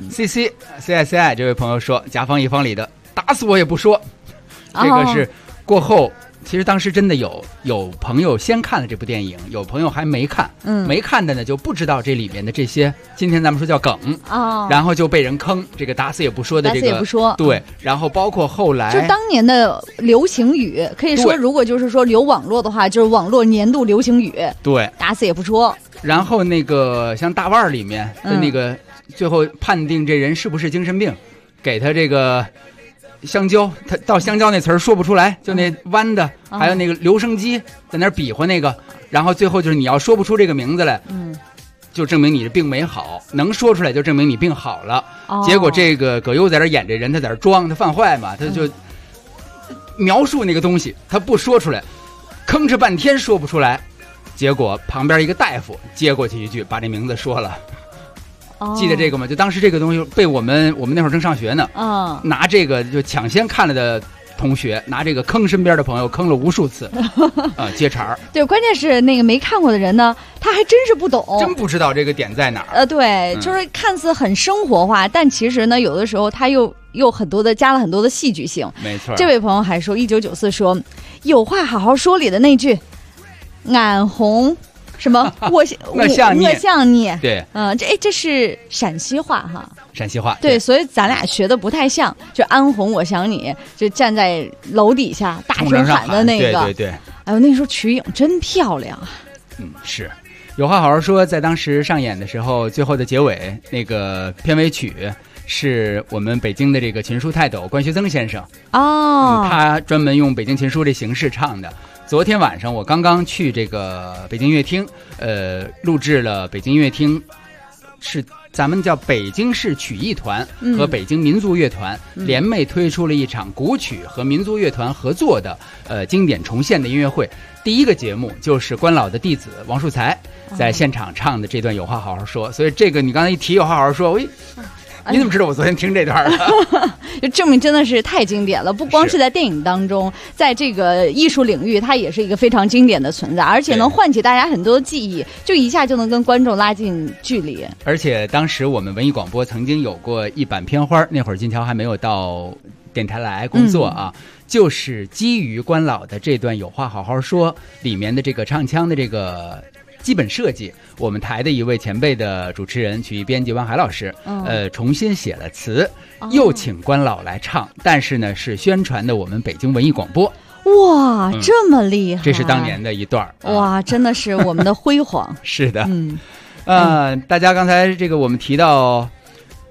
Speaker 4: CCI 这位朋友说，甲方乙方里的打死我也不说，这个是过后。其实当时真的有朋友先看了这部电影，有朋友还没看，没看的呢就不知道这里面的这些，今天咱们说叫梗然后就被人坑，这个打死也不说的这个，
Speaker 2: 打死也不说，
Speaker 4: 对，然后包括后来
Speaker 2: 就当年的流行语，可以说如果就是说留网络的话，就是网络年度流行语，
Speaker 4: 对，
Speaker 2: 打死也不说。
Speaker 4: 然后那个像大腕里面的那个，最后判定这人是不是精神病，给他这个。香蕉，他到香蕉那词儿说不出来，就那弯的，还有那个留声机在那比划那个，然后最后就是你要说不出这个名字来，就证明你的病没好；能说出来就证明你病好了。结果这个葛优在这演这人，他在这装，他犯坏嘛，他就描述那个东西，他不说出来，吭哧半天说不出来，结果旁边一个大夫接过去一句，把这名字说了。记得这个吗？就当时这个东西被我们那会儿正上学呢，拿这个就抢先看了的同学，拿这个坑身边的朋友坑了无数次，接茬儿。
Speaker 2: 对，关键是那个没看过的人呢，他还真是不懂，
Speaker 4: 真不知道这个点在哪儿。
Speaker 2: 对，就是看似很生活化，但其实呢，有的时候他又很多的加了很多的戏剧性。
Speaker 4: 没错。这
Speaker 2: 位朋友还说，1994说有话好好说里的那句，俺红。什么？我像你。
Speaker 4: 对，
Speaker 2: 这是陕西话哈。
Speaker 4: 陕西话。
Speaker 2: 对，所以咱俩学的不太像。就安红，我想你，就站在楼底下大声喊的那个。
Speaker 4: 对。
Speaker 2: 哎呦，那时候瞿颖真漂亮啊。
Speaker 4: 是。有话好好说，在当时上演的时候，最后的结尾那个片尾曲是我们北京的这个琴书泰斗关学增先生。他专门用北京琴书这形式唱的。昨天晚上我刚刚去这个北京音乐厅，录制了北京音乐厅是咱们叫北京市曲艺团和北京民族乐团联袂推出了一场古曲和民族乐团合作的经典重现的音乐会。第一个节目就是关老的弟子王树才在现场唱的这段有话好好说，所以这个你刚才一提有话好好说，你怎么知道我昨天听这段了？
Speaker 2: 就证明真的是太经典了，不光是在电影当中，在这个艺术领域它也是一个非常经典的存在，而且能唤起大家很多的记忆，就一下就能跟观众拉近距离。而
Speaker 4: 且当时我们文艺广播曾经有过一版片花，那会儿金桥还没有到电台来工作啊，就是基于关老的这段有话好好说里面的这个唱腔的这个基本设计，我们台的一位前辈的主持人曲艺编辑汪海老师重新写了词，又请关老来唱，但是呢是宣传的我们北京文艺广播。
Speaker 2: 哇，这么厉害！
Speaker 4: 这是当年的一段
Speaker 2: 哇，真的是我们的辉煌。
Speaker 4: 是的，大家刚才这个我们提到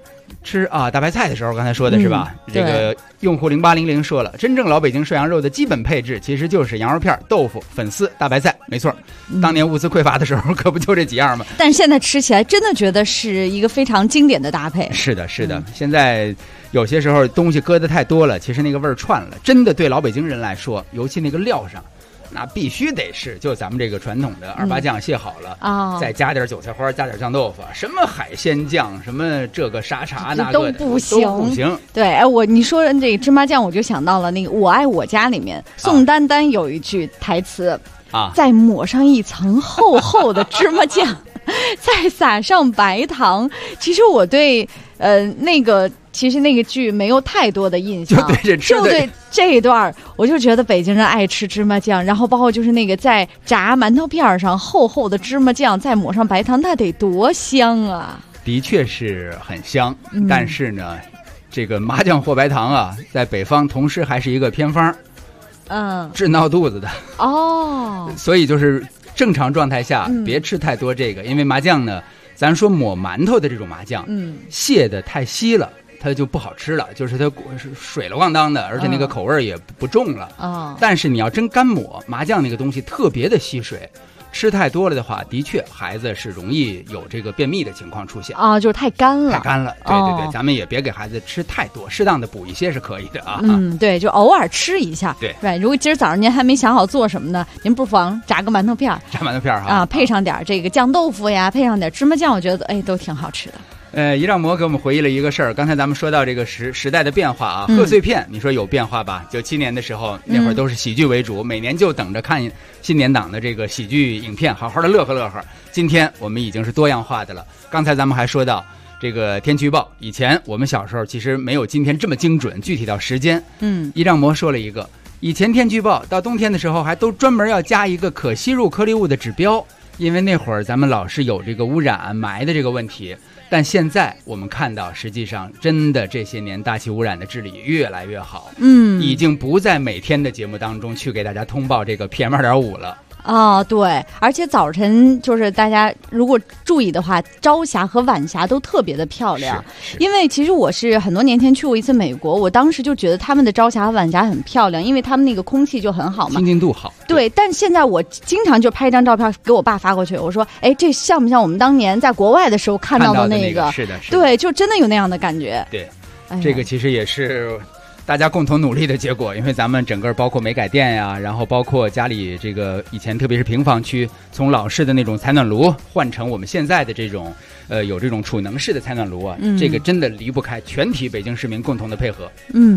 Speaker 4: 吃大白菜的时候，刚才说的是吧？这个用户0800说了，真正老北京涮羊肉的基本配置其实就是羊肉片、豆腐、粉丝、大白菜，没错。当年物资匮乏的时候，可不就这几样吗？
Speaker 2: 但是现在吃起来真的觉得是一个非常经典的搭配。
Speaker 4: 是的，是的。现在有些时候东西搁得太多了，其实那个味儿串了。真的对老北京人来说，尤其那个料上。那必须得是，就咱们这个传统的二八酱卸好了，再加点韭菜花，加点酱豆腐，什么海鲜酱，什么这个沙茶那个
Speaker 2: 都不行。对，你说这个芝麻酱，我就想到了那个《我爱我家》里面宋丹丹有一句台词再抹上一层厚厚的芝麻酱，再撒上白糖。其实我对那个剧没有太多的印象，就对这一段我就觉得北京人爱吃芝麻酱，然后包括就是那个在炸馒头片上厚厚的芝麻酱，再抹上白糖，那得多香啊！
Speaker 4: 的确是很香，但是呢，这个麻酱或白糖在北方同时还是一个偏方，治闹肚子的所以就是正常状态下别吃太多这个，因为麻酱呢，咱说抹馒头的这种麻酱，卸的太稀了。它就不好吃了，就是它是水了咣当的，而且那个口味也不重了。但是你要真干抹麻酱那个东西特别的吸水，吃太多了的话，的确孩子是容易有这个便秘的情况出现
Speaker 2: 就是太干了。
Speaker 4: 对，咱们也别给孩子吃太多，适当的补一些是可以的啊。
Speaker 2: 对，就偶尔吃一下。
Speaker 4: 对，
Speaker 2: 如果今儿早上您还没想好做什么呢，您不妨炸个馒头片，配上点这个酱豆腐呀，配上点芝麻酱，我觉得都挺好吃的。
Speaker 4: 一让魔给我们回忆了一个事儿，刚才咱们说到这个时代的变化贺岁片你说有变化吧？97年的时候那会儿都是喜剧为主，每年就等着看新年档的这个喜剧影片，好好的乐呵乐呵。今天我们已经是多样化的了。刚才咱们还说到这个天气预报，以前我们小时候其实没有今天这么精准，具体到时间。一让魔说了一个，以前天气预报到冬天的时候还都专门要加一个可吸入颗粒物的指标，因为那会儿咱们老是有这个污染霾的这个问题。但现在我们看到，实际上真的这些年大气污染的治理越来越好，已经不在每天的节目当中去给大家通报这个 PM2.5 了。
Speaker 2: 对，而且早晨就是大家如果注意的话，朝霞和晚霞都特别的漂亮。因为其实我是很多年前去过一次美国，我当时就觉得他们的朝霞和晚霞很漂亮，因为他们那个空气就很好嘛，
Speaker 4: 清净度好。
Speaker 2: 对，但现在我经常就拍一张照片给我爸发过去，我说这像不像我们当年在国外的时候看到的那个？
Speaker 4: 是的，
Speaker 2: 对，就真的有那样的感觉。
Speaker 4: 对，这个其实也是大家共同努力的结果，因为咱们整个包括煤改电呀，然后包括家里这个以前特别是平房区，从老式的那种采暖炉换成我们现在的这种有这种储能式的采暖炉这个真的离不开全体北京市民共同的配合。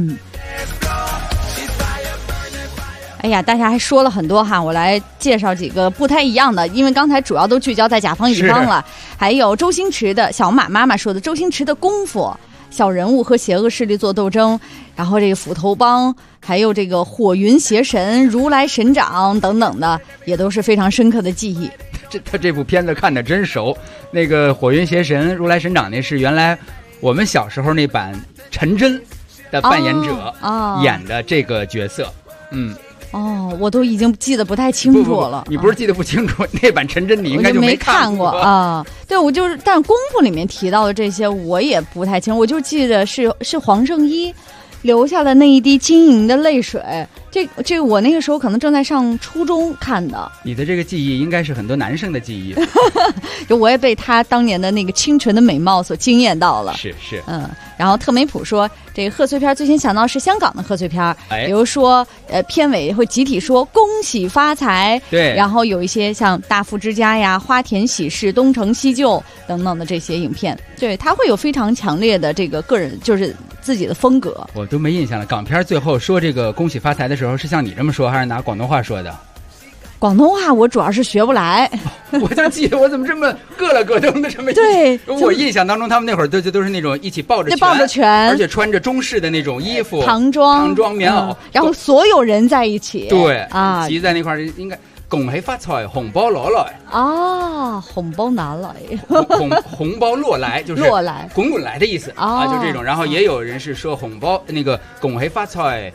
Speaker 2: 哎呀，大家还说了很多我来介绍几个不太一样的，因为刚才主要都聚焦在甲方乙方了，还有周星驰的小马妈妈说的周星驰的功夫。小人物和邪恶势力做斗争，然后这个斧头帮，还有这个火云邪神、如来神掌等等的，也都是非常深刻的记忆。
Speaker 4: 他这部片子看得真熟，那个火云邪神、如来神掌那是原来我们小时候那版陈真的扮演者演的这个角色。
Speaker 2: 我都已经记得不太清楚了。
Speaker 4: 你不是记得不清楚，那版陈真你应该就
Speaker 2: 没
Speaker 4: 看
Speaker 2: 过对，我就是，但功夫里面提到的这些我也不太清楚，我就记得是黄圣依流下了那一滴晶莹的泪水。这个我那个时候可能正在上初中看的。
Speaker 4: 你的这个记忆应该是很多男生的记忆。
Speaker 2: 就我也被他当年的那个清纯的美貌所惊艳到了。
Speaker 4: 是。
Speaker 2: 然后特梅普说，这个贺岁片最先想到是香港的贺岁片，比如说片尾会集体说恭喜发财，
Speaker 4: 对，
Speaker 2: 然后有一些像大富之家呀、花田喜事、东成西就等等的这些影片，对，它会有非常强烈的这个个人就是自己的风格。
Speaker 4: 我都没印象了，港片最后说这个恭喜发财的时候是像你这么说，还是拿广东话说的？
Speaker 2: 广东话我主要是学不来，
Speaker 4: 我就记得我怎么这么咯了咯噔的这么
Speaker 2: 对，
Speaker 4: 我印象当中他们那会儿都是那种一起抱着
Speaker 2: 拳，
Speaker 4: 而且穿着中式的那种衣服，
Speaker 2: 唐装
Speaker 4: 棉袄，
Speaker 2: 然后所有人在一起，
Speaker 4: 对集在那块儿，应该恭喜发财，红包攞來
Speaker 2: 红包拿来，
Speaker 4: 红包落来就是
Speaker 2: 落来，
Speaker 4: 滚滚来的意思就这种。然后也有人是说红包那个恭喜发财。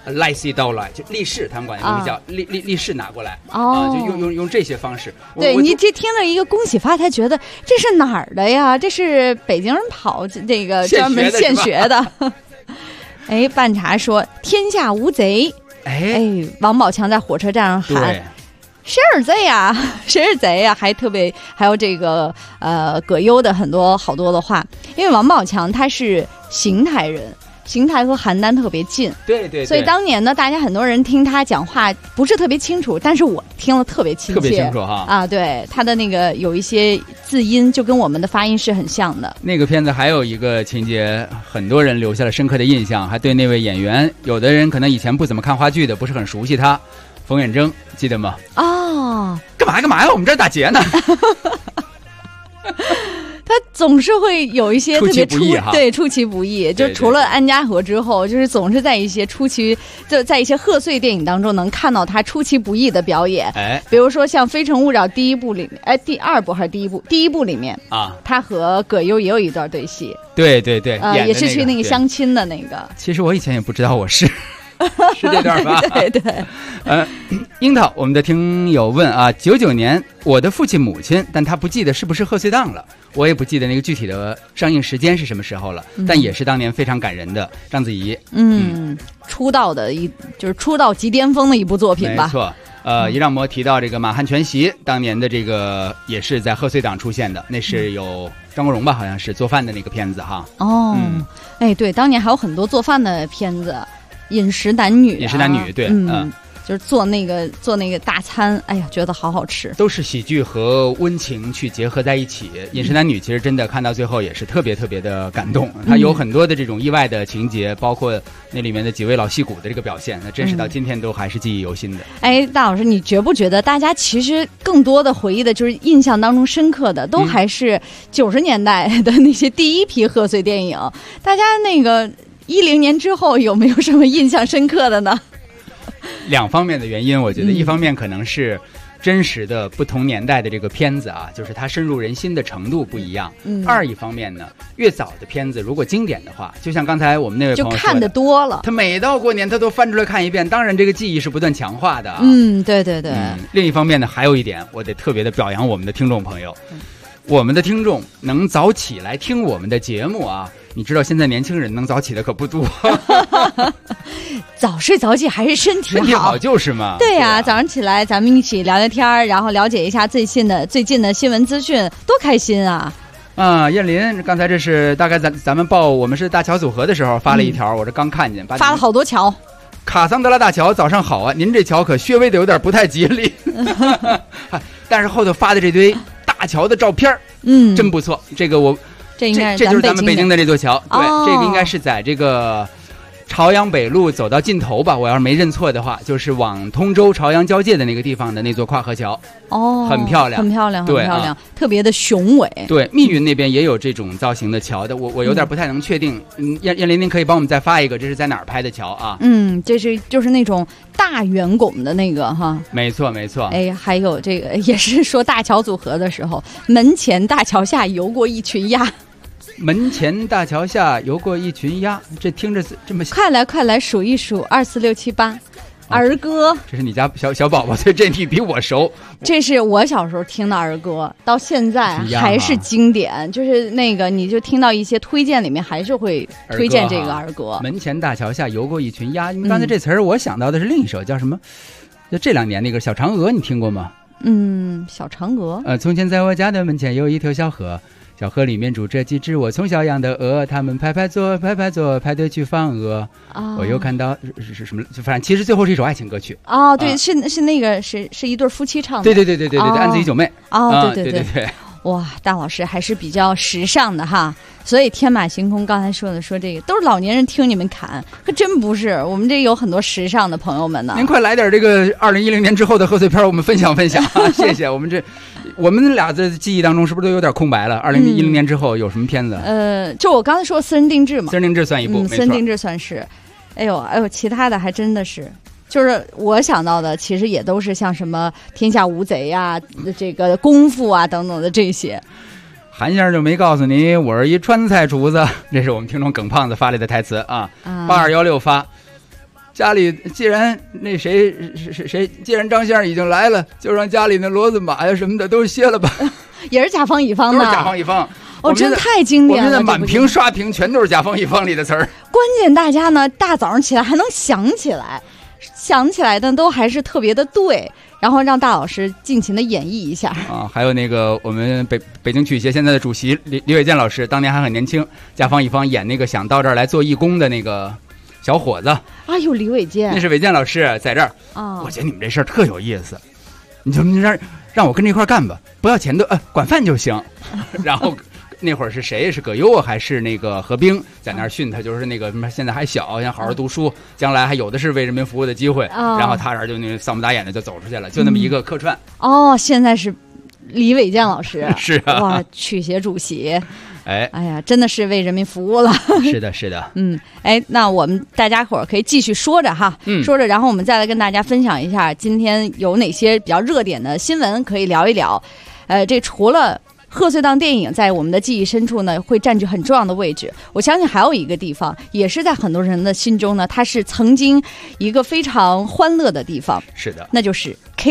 Speaker 4: 赖戏到来，就立式，他们管那个叫立式拿过来就用这些方式。
Speaker 2: 对，你这听了一个恭喜发财，觉得这是哪儿的呀？这是北京人跑这个专门现学的。哎，半茶说天下无贼。哎，王宝强在火车站上喊。谁是贼呀？谁是贼呀？还有这个葛优的好多的话，因为王宝强他是邢台人，邢台和邯郸特别近，
Speaker 4: 对，
Speaker 2: 所以当年呢，大家很多人听他讲话不是特别清楚，但是我听了特别亲切，
Speaker 4: 特别清楚哈
Speaker 2: 啊，对他的那个有一些字音就跟我们的发音是很像的。
Speaker 4: 那个片子还有一个情节，很多人留下了深刻的印象，还对那位演员，有的人可能以前不怎么看话剧的，不是很熟悉他。冯远征记得吗？干嘛呀？我们这儿打劫呢。
Speaker 2: 他总是会有一些特别出其不意，就除了安家和之后，就是总是在一些在一些贺岁电影当中能看到他出其不意的表演。比如说像《非诚勿扰》第一部里，第二部还是第一部？第一部里面啊，他和葛优也有一段对戏。
Speaker 4: 对，
Speaker 2: 也是去那个相亲的那个。
Speaker 4: 其实我以前也不知道我是。是这段吧？
Speaker 2: 对。
Speaker 4: 樱桃，我们的听友问啊，99年我的父亲母亲，但他不记得是不是贺岁档了，我也不记得那个具体的上映时间是什么时候了，但也是当年非常感人的章子怡，
Speaker 2: 出道就是出道即巅峰的一部作品吧。
Speaker 4: 没错。一让魔提到这个《满汉全席》，当年的这个也是在贺岁档出现的，那是有张国荣吧，好像是做饭的那个片子哈。
Speaker 2: 对，当年还有很多做饭的片子。饮食男女，
Speaker 4: 对，
Speaker 2: 就是做那个大餐，哎呀，觉得好好吃，
Speaker 4: 都是喜剧和温情去结合在一起。饮食男女其实真的看到最后也是特别特别的感动，它有很多的这种意外的情节，包括那里面的几位老戏骨的这个表现，那真是到今天都还是记忆犹新的。
Speaker 2: 哎，大老师，你觉不觉得大家其实更多的回忆的就是印象当中深刻的，都还是90年代的那些第一批贺岁电影？大家那个10年之后有没有什么印象深刻的呢？
Speaker 4: 两方面的原因，我觉得一方面可能是真实的不同年代的这个片子啊，就是它深入人心的程度不一样。二一方面呢，越早的片子如果经典的话，就像刚才我们那位朋友说的，
Speaker 2: 就看得多了，
Speaker 4: 他每到过年他都翻出来看一遍，当然这个记忆是不断强化的啊。
Speaker 2: 对。
Speaker 4: 另一方面呢，还有一点我得特别的表扬我们的听众朋友，我们的听众能早起来听我们的节目啊。你知道现在年轻人能早起的可不多。
Speaker 2: 早睡早起还是身体好
Speaker 4: 就是嘛。
Speaker 2: 对呀，早上起来咱们一起聊聊天，然后了解一下最近的新闻资讯，多开心啊！
Speaker 4: 燕林，刚才这是大概咱们报我们是大乔组合的时候发了一条，我这刚看见，
Speaker 2: 发了好多桥。
Speaker 4: 卡桑德拉大乔，早上好啊！您这桥可略微的有点不太吉利，但是后头发的这堆大桥的照片，真不错。这个这就是咱们北京的这座桥，对，这个应该是在这个朝阳北路走到尽头吧，我要是没认错的话，就是往通州朝阳交界的那个地方的那座跨河桥。很漂亮，对，
Speaker 2: 特别的雄伟。
Speaker 4: 对，密云那边也有这种造型的桥的，我有点不太能确定。燕林，您可以帮我们再发一个，这是在哪儿拍的桥啊？
Speaker 2: 这是就是那种大圆拱的那个哈。
Speaker 4: 没错。
Speaker 2: 哎，还有这个也是说大桥组合的时候，门前大桥下游过一群鸭。
Speaker 4: 门前大桥下游过一群鸭，这听着这么……
Speaker 2: 快来数一数，2、4、6、7、8。儿歌，
Speaker 4: 这是你家小宝宝，所以这你比我熟。
Speaker 2: 这是我小时候听的儿歌，到现在还是经典。就是那个，你就听到一些推荐里面还是会推荐这个儿歌。
Speaker 4: 门前大桥下游过一群鸭。你刚才这词儿，我想到的是另一首，叫什么？就这2年那个小嫦娥，你听过吗？
Speaker 2: 小嫦娥。
Speaker 4: 从前在我家的门前有一条小河。小河里面住着几只我从小养的鹅，它们排排坐，排队去放鹅。我又看到是什么？反正其实最后是一首爱情歌曲。
Speaker 2: 对，是那个是一对夫妻唱的。
Speaker 4: 对，安子怡九妹。对。
Speaker 2: 哇，大老师还是比较时尚的哈。所以天马行空刚才说这个都是老年人听你们侃，可真不是。我们这有很多时尚的朋友们呢。
Speaker 4: 您快来点这个2010年之后的贺岁片，我们分享谢谢。我们俩的记忆当中是不是都有点空白了？2010年之后有什么片子？
Speaker 2: 就我刚才说私人定制嘛。
Speaker 4: 私人定制算一部，
Speaker 2: 私人定制算是。哎呦，其他的还真的是。就是我想到的，其实也都是像什么天下无贼啊，这个功夫啊等等的这些。
Speaker 4: 韩先生就没告诉你，我是一川菜厨子，这是我们听众耿胖子发来的台词啊。8216发， 家里既然那谁，既然张先生已经来了，就让家里那骡子马呀什么的都歇了吧。
Speaker 2: 也是甲方乙方的，
Speaker 4: 都是甲方乙方。
Speaker 2: 真太经典了！
Speaker 4: 我们现在满屏刷屏全都是甲方乙方里的词儿。
Speaker 2: 关键大家呢，大早上起来还能想起来的都还是特别的对，然后让大老师尽情的演绎一下
Speaker 4: 啊。还有那个我们北京曲协现在的主席李伟健老师，当年还很年轻，甲方乙方演那个想到这儿来做义工的那个小伙子。
Speaker 2: 哎呦，李伟健，
Speaker 4: 那是伟健老师在这儿啊。我觉得你们这事儿特有意思，你就让我跟这一块干吧，不要钱的，管饭就行。然后那会儿是谁？是葛优还是那个何冰在那儿训他？就是那个什么，现在还小，想好好读书，将来还有的是为人民服务的机会。然后他这儿就那丧不打眼的就走出去了，就那么一个客串。
Speaker 2: 哦，现在是李伟健老师，
Speaker 4: 是啊，
Speaker 2: 哇，曲协主席。
Speaker 4: 哎
Speaker 2: 呀，真的是为人民服务了。
Speaker 4: 是的，是的。
Speaker 2: 那我们大家伙儿可以继续说着哈，说着，然后我们再来跟大家分享一下今天有哪些比较热点的新闻可以聊一聊。这除了贺岁档电影在我们的记忆深处呢，会占据很重要的位置。我相信还有一个地方，也是在很多人的心中呢，它是曾经一个非常欢乐的地方。
Speaker 4: 是的，
Speaker 2: 那就是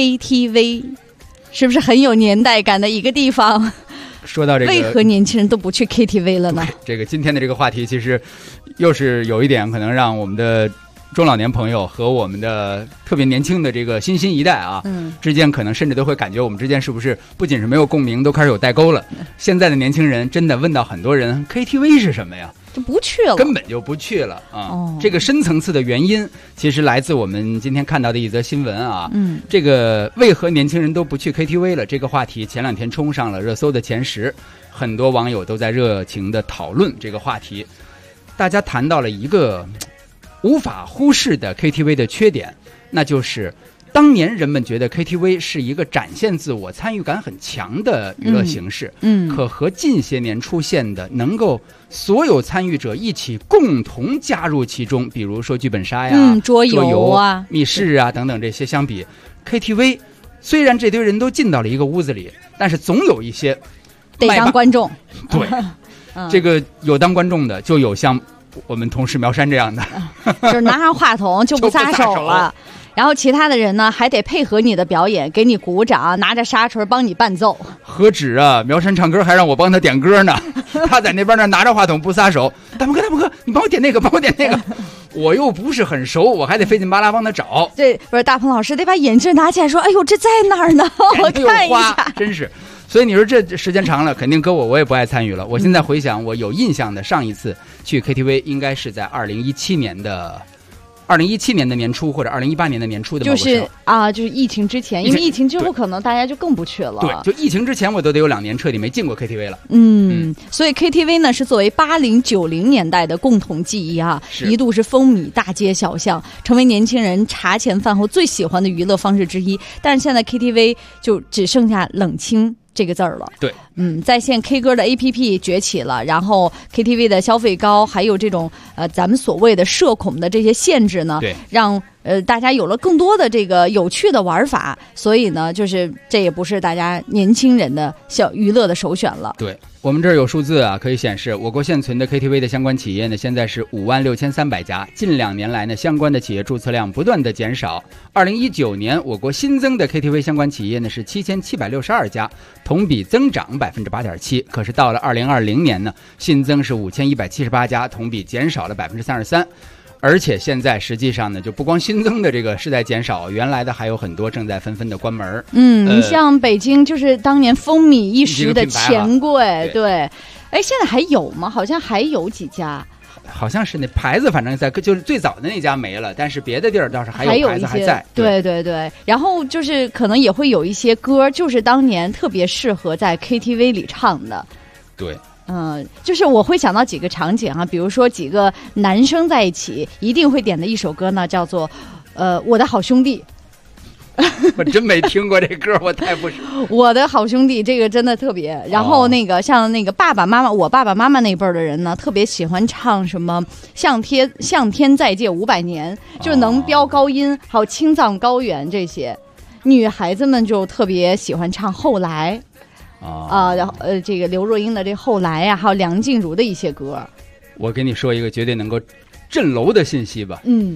Speaker 2: KTV， 是不是很有年代感的一个地方？
Speaker 4: 说到这个，
Speaker 2: 为何年轻人都不去 KTV 了呢？
Speaker 4: 这个今天的这个话题，其实又是有一点可能让我们的中老年朋友和我们的特别年轻的这个新一代啊，之间可能甚至都会感觉我们之间是不是不仅是没有共鸣，都开始有代沟了。现在的年轻人真的问到很多人 KTV 是什么呀，
Speaker 2: 就不去了，
Speaker 4: 根本就不去了啊。这个深层次的原因其实来自我们今天看到的一则新闻啊。这个为何年轻人都不去 KTV 了，这个话题前2天冲上了热搜的前10，很多网友都在热情的讨论这个话题。大家谈到了一个无法忽视的 KTV 的缺点，那就是当年人们觉得 KTV 是一个展现自我、参与感很强的娱乐形式，可和近些年出现的能够所有参与者一起共同加入其中，比如说剧本杀呀、
Speaker 2: 桌游啊、
Speaker 4: 密室啊等等这些相比， KTV 虽然这堆人都进到了一个屋子里，但是总有一些
Speaker 2: 得当观众。
Speaker 4: 对，这个有当观众的，就有像我们同事苗山这样的，
Speaker 2: 就是拿上话筒就不撒手了。然后其他的人呢，还得配合你的表演，给你鼓掌，拿着沙锤帮你伴奏。
Speaker 4: 何止啊，苗山唱歌还让我帮他点歌呢，他在那边呢拿着话筒不撒手，大鹏哥，你帮我点那个，帮我点那个，我又不是很熟，我还得费劲巴拉帮他找。
Speaker 2: 这不是大鹏老师得把眼镜拿起来说，哎呦，这在哪儿呢？我看一下，
Speaker 4: 真是。所以你说这时间长了，肯定搁我也不爱参与了。我现在回想，我有印象的上一次去 KTV 应该是在2017年的年初，或者2018年的年初的某个时候，
Speaker 2: 就是疫情之前，因为疫情之后可能大家就更不去了。
Speaker 4: 对，就疫情之前我都得有2年彻底没进过 KTV 了。
Speaker 2: 所以 KTV 呢是作为80、90年代的共同记忆啊，一度是风靡大街小巷，成为年轻人茶前饭后最喜欢的娱乐方式之一。但是现在 KTV 就只剩下冷清这个字儿了。
Speaker 4: 对，
Speaker 2: 在线 K 歌的 APP 崛起了，然后 KTV 的消费高，还有这种咱们所谓的社恐的这些限制呢，
Speaker 4: 对，
Speaker 2: 让大家有了更多的这个有趣的玩法，所以呢，就是这也不是大家年轻人的小娱乐的首选了。
Speaker 4: 对，我们这儿有数字啊，可以显示我国现存的 KTV 的相关企业呢，现在是56300家，近2年来呢，相关的企业注册量不断的减少。2019年我国新增的 KTV 相关企业呢是7762家，同比增长8.7%。可是到了2020年呢，新增是5178家，同比减少了33%。而且现在实际上呢，就不光新增的这个是在减少，原来的还有很多正在纷纷的关门。
Speaker 2: 你像北京就是当年风靡一时的钱柜，对，哎，现在还有吗？好像还有几家。
Speaker 4: 好像是那牌子，反正在就是最早的那家没了，但是别的地儿倒是还有牌子还在。
Speaker 2: 对，然后就是可能也会有一些歌，就是当年特别适合在 KTV 里唱的。
Speaker 4: 对。
Speaker 2: 就是我会想到几个场景啊，比如说几个男生在一起一定会点的一首歌呢，叫做我的好兄弟。
Speaker 4: 我真没听过这歌，我太不熟。
Speaker 2: 我的好兄弟，这个真的特别。然后那个像那个爸爸妈妈，我爸爸妈妈那辈儿的人呢，特别喜欢唱什么向天再借500年，就能飙高音，还有青藏高原这些。女孩子们就特别喜欢唱后来。然后这个刘若英的这后来呀，还有梁静茹的一些歌。
Speaker 4: 我跟你说一个绝对能够震楼的信息吧。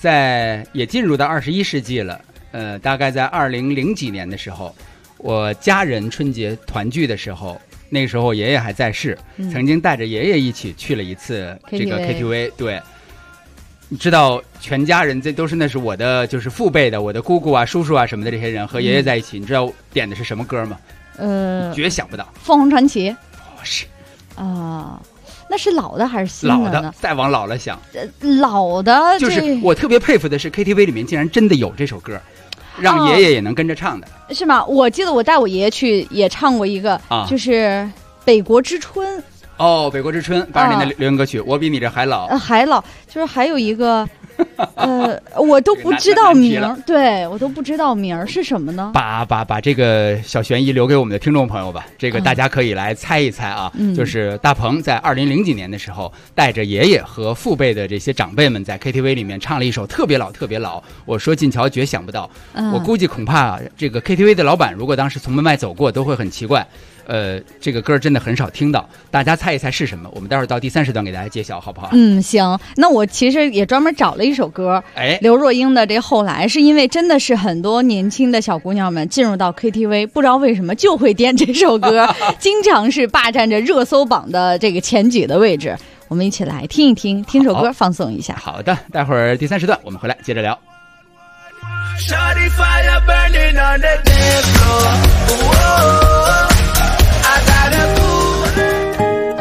Speaker 4: 也进入到21世纪了，大概在2000几年的时候，我家人春节团聚的时候，那个时候我爷爷还在世，曾经带着爷爷一起去了一次这个 KTV， 对。你知道全家人这都是那是我的就是父辈的，我的姑姑啊叔叔啊什么的这些人和爷爷在一起，你知道点的是什么歌吗？绝想不到，
Speaker 2: 凤凰传奇。
Speaker 4: 不是
Speaker 2: 啊，那是老的还是新的呢？
Speaker 4: 老的，再往老了想，
Speaker 2: 老的
Speaker 4: 就是我特别佩服的是 KTV 里面竟然真的有这首歌，让爷爷也能跟着唱的，
Speaker 2: 是吗？我记得我带我爷爷去也唱过一个，就是《北国之春》。
Speaker 4: 哦，北国之春，80年的流行歌曲，我比你这还老，
Speaker 2: 还老，就是还有一个，我都不知道名，对我都不知道名是什么呢？
Speaker 4: 把这个小悬疑留给我们的听众朋友吧，这个大家可以来猜一猜啊，就是大鹏在2000几年的时候，带着爷爷和父辈的这些长辈们在 KTV 里面唱了一首特别老，我说进桥绝想不到，我估计恐怕这个 KTV 的老板如果当时从门外走过，都会很奇怪。这个歌真的很少听到，大家猜一猜是什么？我们待会儿到第3时段给大家揭晓，好不好？
Speaker 2: 行。那我其实也专门找了一首歌，
Speaker 4: 哎，
Speaker 2: 刘若英的这后来，是因为真的是很多年轻的小姑娘们进入到 KTV， 不知道为什么就会点这首歌，经常是霸占着热搜榜的这个前几的位置。我们一起来听一听，听首歌放松一下。
Speaker 4: 好的，待会儿第3时段我们回来接着聊。
Speaker 3: Shawty fire burning on the dance floor. Whoa, I gotta move.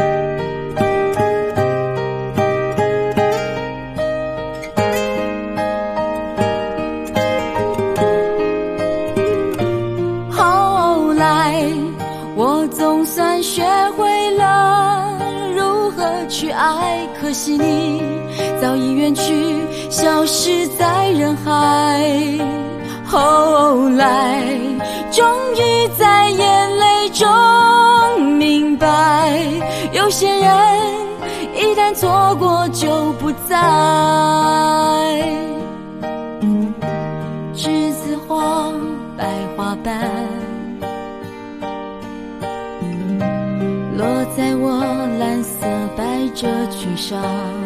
Speaker 6: 后来，我总算学会了如何去爱，可惜你早已远去，消失在人海。后来终于在眼泪中明白，有些人一旦错过就不再。栀子花白花瓣落在我蓝色百褶裙上，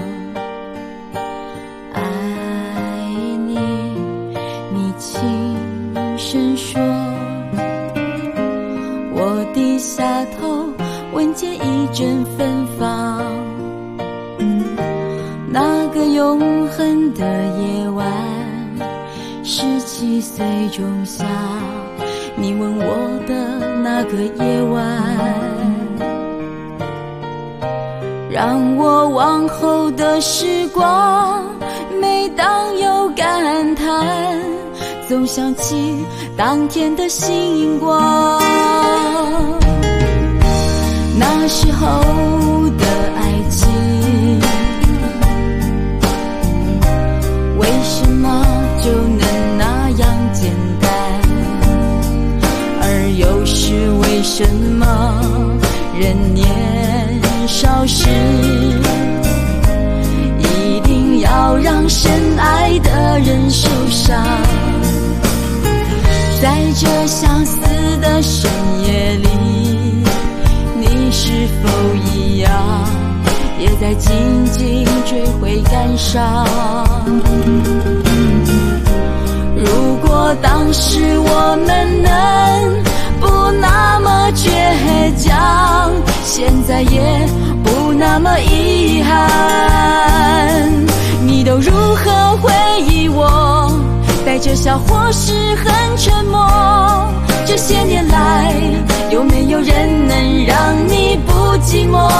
Speaker 6: 爱你，你轻声说，我低下头闻见一阵芬芳。那个永恒的夜晚，17岁仲夏，你吻我的那个夜晚，让我往后的时光，每当有感叹，总想起当天的星光。那时候的爱情，为什么就能那样简单？而又是为什么人年少时，一定要让深爱的人受伤？在这相思的深夜里，你是否一样，也在静静追悔感伤？如果当时我们能不那么倔强，现在也不那么遗憾。你都如何回忆我？带着笑或是很沉默。这些年来，有没有人能让你不寂寞？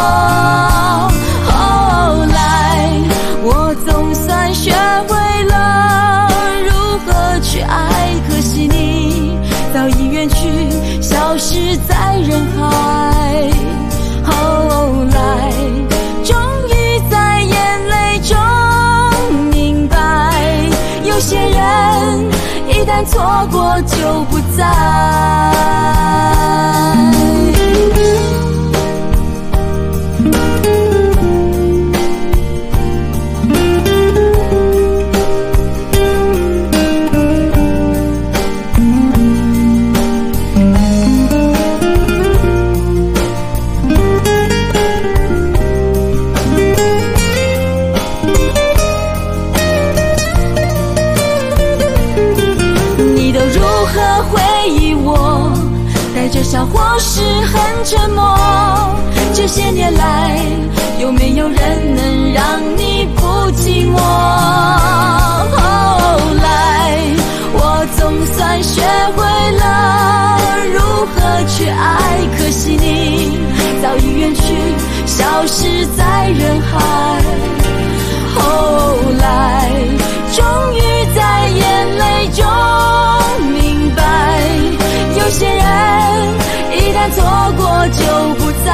Speaker 6: 后来，我总算学会了如何去爱，可惜你早已远去，消失在人海。后来，终于在眼泪中明白，有些人一旦错过就不再。 着笑或是很沉默。这些年来，有没有人能让你不寂寞？后来我总算学会了如何去爱，可惜你早已远去，消失在人海。后来终于在眼泪中明白，有些人一旦错过就不在。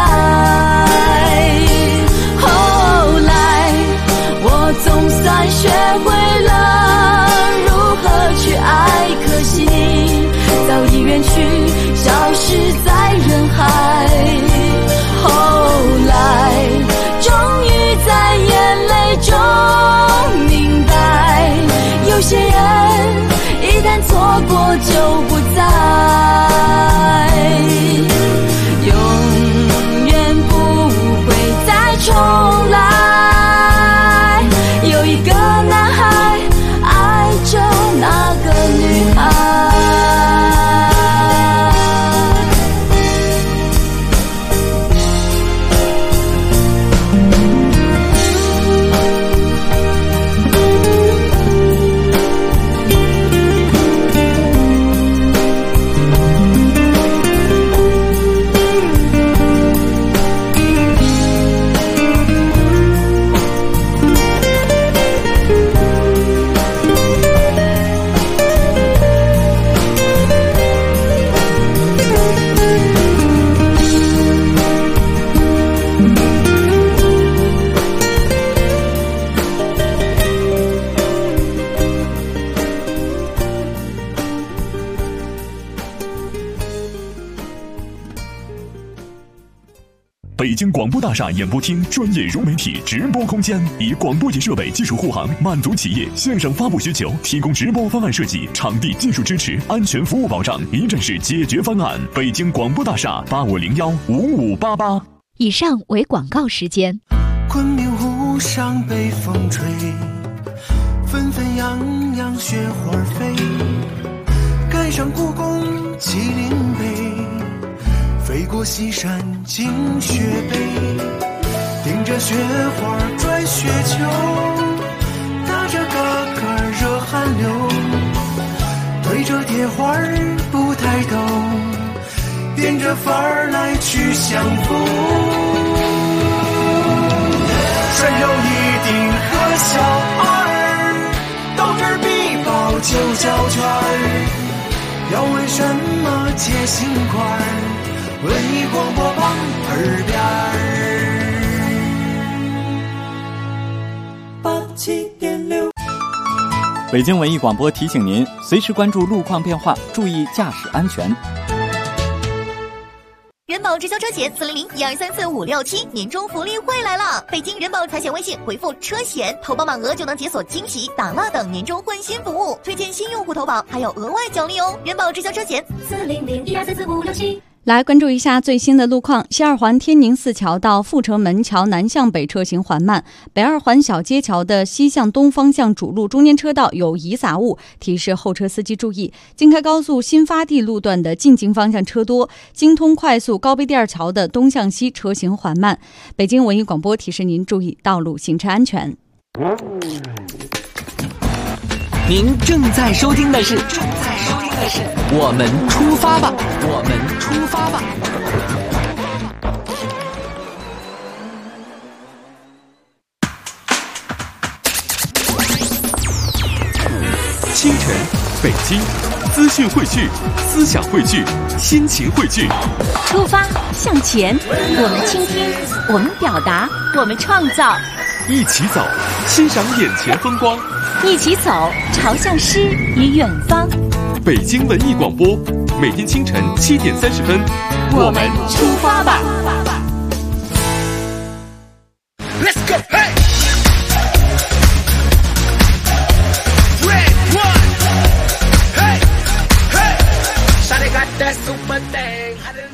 Speaker 6: 后来我总算学会了如何去爱，可惜你早已远去，消失在人海。后来终于在眼泪中明白，有些人一旦错过就不在，永远不会再重来。有一个男孩爱着那个女孩。
Speaker 8: 北京广播大厦演播厅专业融媒体直播空间，以广播级设备技术护航，满足企业线上发布需求，提供直播方案设计、场地技术支持、安全服务保障，一站式解决方案。北京广播大厦85015588。
Speaker 5: 以上为广告时间。
Speaker 3: 昆明湖上北风吹，纷纷扬扬雪花飞，赶上故宫麒麟碑，飞过西山进雪北，顶着雪花转雪球，打着嘎嘎热汗流，对着铁花不抬头，变着法儿来去相逢。身有一顶和小二，斗智必报九角圈儿，要问什么解心宽儿，文艺广播榜耳边87.6。
Speaker 7: 北京文艺广播提醒您，随时关注路况变化，注意驾驶安全。
Speaker 9: 人保直销车险400-1234-567年终福利会来了！北京人保财险微信回复车险，投保满额就能解锁惊喜、打蜡等年终换新服务，推荐新用户投保还有额外奖励哦！人保直销车险400-1234-567。
Speaker 2: 来关注一下最新的路况。西二环天宁寺桥到阜成门桥南向北车行缓慢，北二环小街桥的西向东方向主路中间车道有遗杂物，提示后车司机注意。京开高速新发地路段的进京方向车多，京通快速高碑店桥的东向西车行缓慢。北京文艺广播提示您注意道路行车安全。
Speaker 1: 您正在收听的是我们出发吧，我们出发吧。
Speaker 8: 清晨，北京，资讯汇聚，思想汇聚，心情汇聚。
Speaker 5: 出发向前，我们倾听，我们表达，我们创造。
Speaker 8: 一起走，欣赏眼前风光。
Speaker 5: 一起走，朝向诗与远方。
Speaker 8: 北京文艺广播，每天清晨7点30分，
Speaker 5: 我们出发吧。
Speaker 3: Let's go, hey! Red one, hey, hey! Shawty got that super thing, hotter than the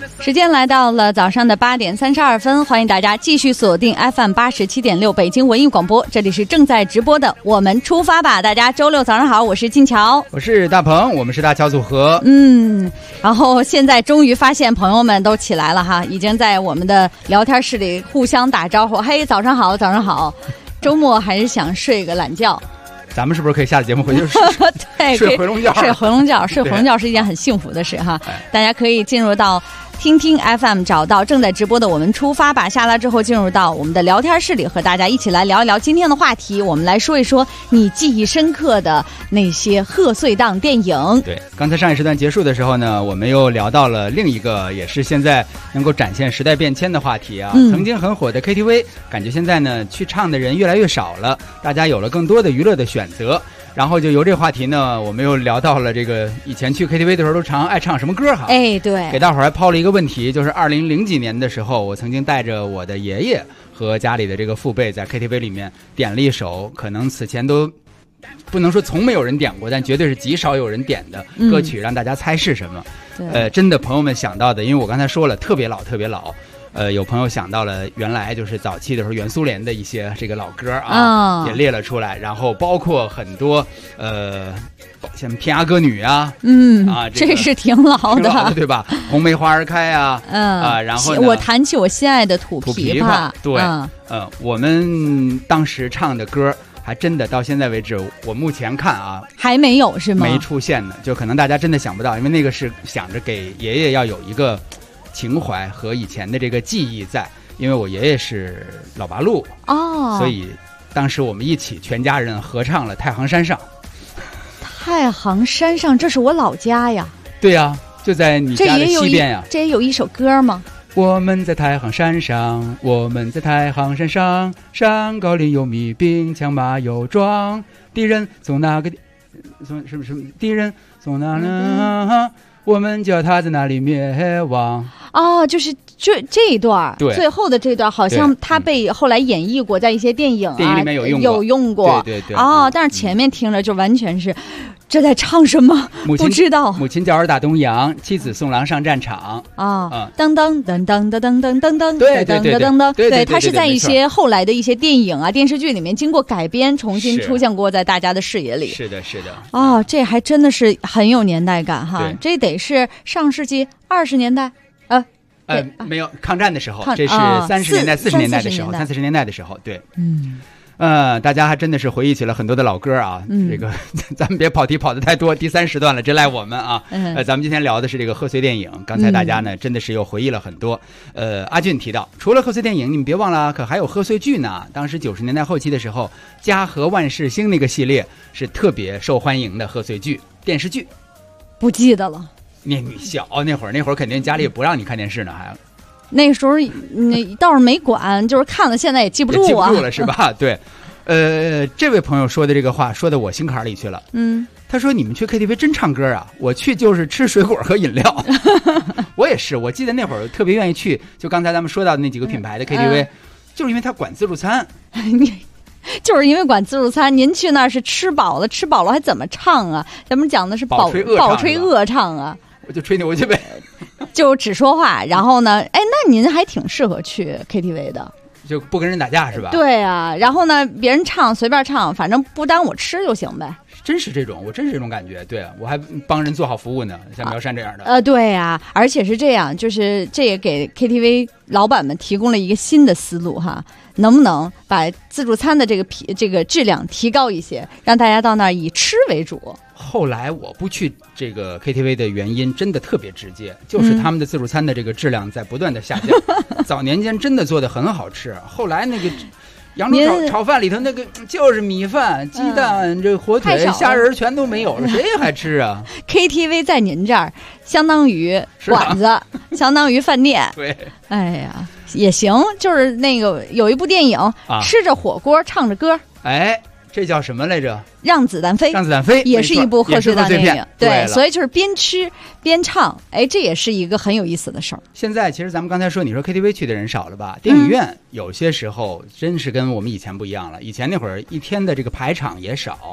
Speaker 2: 时间来到了早上的8点32分，欢迎大家继续锁定 FM 87.6北京文艺广播，这里是正在直播的我们出发吧，大家周六早上好，我是静乔，
Speaker 4: 我是大鹏，我们是大乔组合。
Speaker 2: 然后现在终于发现朋友们都起来了哈，已经在我们的聊天室里互相打招呼，嘿，早上好，早上好。周末还是想睡个懒觉。
Speaker 4: 咱们是不是可以下了节目回去
Speaker 2: 对，
Speaker 4: 睡回笼觉？
Speaker 2: 睡回笼觉，睡回笼觉是一件很幸福的事哈。大家可以进入到听听 FM， 找到正在直播的我们出发吧。下来之后进入到我们的聊天室里，和大家一起来聊一聊今天的话题。我们来说一说你记忆深刻的那些贺岁档电影。
Speaker 4: 对，刚才上一时段结束的时候呢，我们又聊到了另一个也是现在能够展现时代变迁的话题啊。曾经很火的 KTV， 感觉现在呢去唱的人越来越少了，大家有了更多的娱乐的选择。然后就由这个话题呢，我们又聊到了这个以前去 KTV 的时候都爱唱什么歌哈。
Speaker 2: 哎，对，
Speaker 4: 给大伙儿还抛了一个问题，就是2000几年的时候，我曾经带着我的爷爷和家里的这个父辈在 KTV 里面点了一首可能此前都不能说从没有人点过，但绝对是极少有人点的歌曲，让大家猜是什么。真的朋友们想到的，因为我刚才说了特别老特别老。有朋友想到了原来就是早期的时候原苏联的一些这个老歌啊，也列了出来，然后包括很多像天涯歌女啊，
Speaker 2: 这是挺老的，
Speaker 4: 对吧？红梅花儿开啊，然后
Speaker 2: 我弹起我心爱的土琵琶，
Speaker 4: 对，我们当时唱的歌还真的到现在为止，我目前看啊
Speaker 2: 还没有是吗？
Speaker 4: 没出现呢，就可能大家真的想不到，因为那个是想着给爷爷要有一个情怀和以前的这个记忆在，因为我爷爷是老八路所以当时我们一起全家人合唱了《太行山上》。
Speaker 2: 太行山上，这是我老家呀。
Speaker 4: 对呀，就在你家的西边呀。
Speaker 2: 这也有一首歌吗？
Speaker 4: 我们在太行山上，我们在太行山上，山高林有密兵，枪马有壮，敌人从哪个什么敌人从哪呢？我们叫他在哪里灭亡。
Speaker 2: 就是这一段，
Speaker 4: 对，
Speaker 2: 最后的这段好像他被后来演绎过，在一些电影
Speaker 4: 里面
Speaker 2: 有用过，
Speaker 4: 对。
Speaker 2: 但是前面听着就完全是这在唱什么？不知道。
Speaker 4: 母亲教儿打东洋，妻子送郎上战场。
Speaker 2: 噔噔噔噔噔噔噔噔噔，
Speaker 4: 对，
Speaker 2: 它是在一些后来的一些电影啊、电视剧里面经过改编，重新出现过在大家的视野里。
Speaker 4: 是的。
Speaker 2: 这还真的是很有年代感哈，这得是上世纪20年代。
Speaker 4: 没有抗战的时候，这是30年代、40年代的时候，30-40年代的时候，对，大家还真的是回忆起了很多的老歌啊。这个咱们别跑题跑得太多，第3时段了，这赖我们啊。咱们今天聊的是这个贺岁电影，刚才大家呢真的是又回忆了很多。阿俊提到，除了贺岁电影，你们别忘了，可还有贺岁剧呢。当时90年代后期的时候，嘉禾万事兴那个系列是特别受欢迎的贺岁剧电视剧。
Speaker 2: 不记得了。
Speaker 4: 你小那会儿肯定家里也不让你看电视呢，还
Speaker 2: 那时候倒是没管，就是看了现在也记不住
Speaker 4: 了是吧？对，这位朋友说的这个话说的我心坎里去了。他说你们去 KTV 真唱歌啊？我去就是吃水果和饮料。我也是，我记得那会儿特别愿意去，就刚才咱们说到的那几个品牌的 KTV，就是因为他管自助餐。
Speaker 2: 就是因为管自助餐，您去那儿是吃饱了还怎么唱啊？咱们讲的是饱吹恶唱啊。
Speaker 4: 我就吹牛去呗，
Speaker 2: 就只说话。然后呢，那您还挺适合去 KTV 的，
Speaker 4: 就不跟人打架是吧？
Speaker 2: 对啊，然后呢，别人唱随便唱，反正不耽误我吃就行呗。
Speaker 4: 我真是这种感觉。对，我还帮人做好服务呢，像苗山这样的。
Speaker 2: 对啊，而且是这样，就是这也给 KTV 老板们提供了一个新的思路哈。能不能把自助餐的这个质量提高一些，让大家到那儿以吃为主？
Speaker 4: 后来我不去这个 KTV 的原因真的特别直接，就是他们的自助餐的这个质量在不断的下降。早年间真的做的很好吃，后来那个扬州炒饭里头那个就是米饭、鸡蛋、这火腿、虾仁全都没有了，谁还吃啊？
Speaker 2: KTV 在您这儿相当于馆子，相当于饭店。
Speaker 4: 对，
Speaker 2: 哎呀，也行，就是那个有一部电影，吃着火锅唱着歌，
Speaker 4: 这叫什么来着？
Speaker 2: 让子弹飞。
Speaker 4: 让子弹飞
Speaker 2: 也是一部贺岁档电影。
Speaker 4: 对，
Speaker 2: 所以就是边吃边唱，这也是一个很有意思的事儿。
Speaker 4: 现在其实咱们刚才说，你说 KTV 去的人少了吧？电影院有些时候真是跟我们以前不一样了。以前那会儿一天的这个排场也少，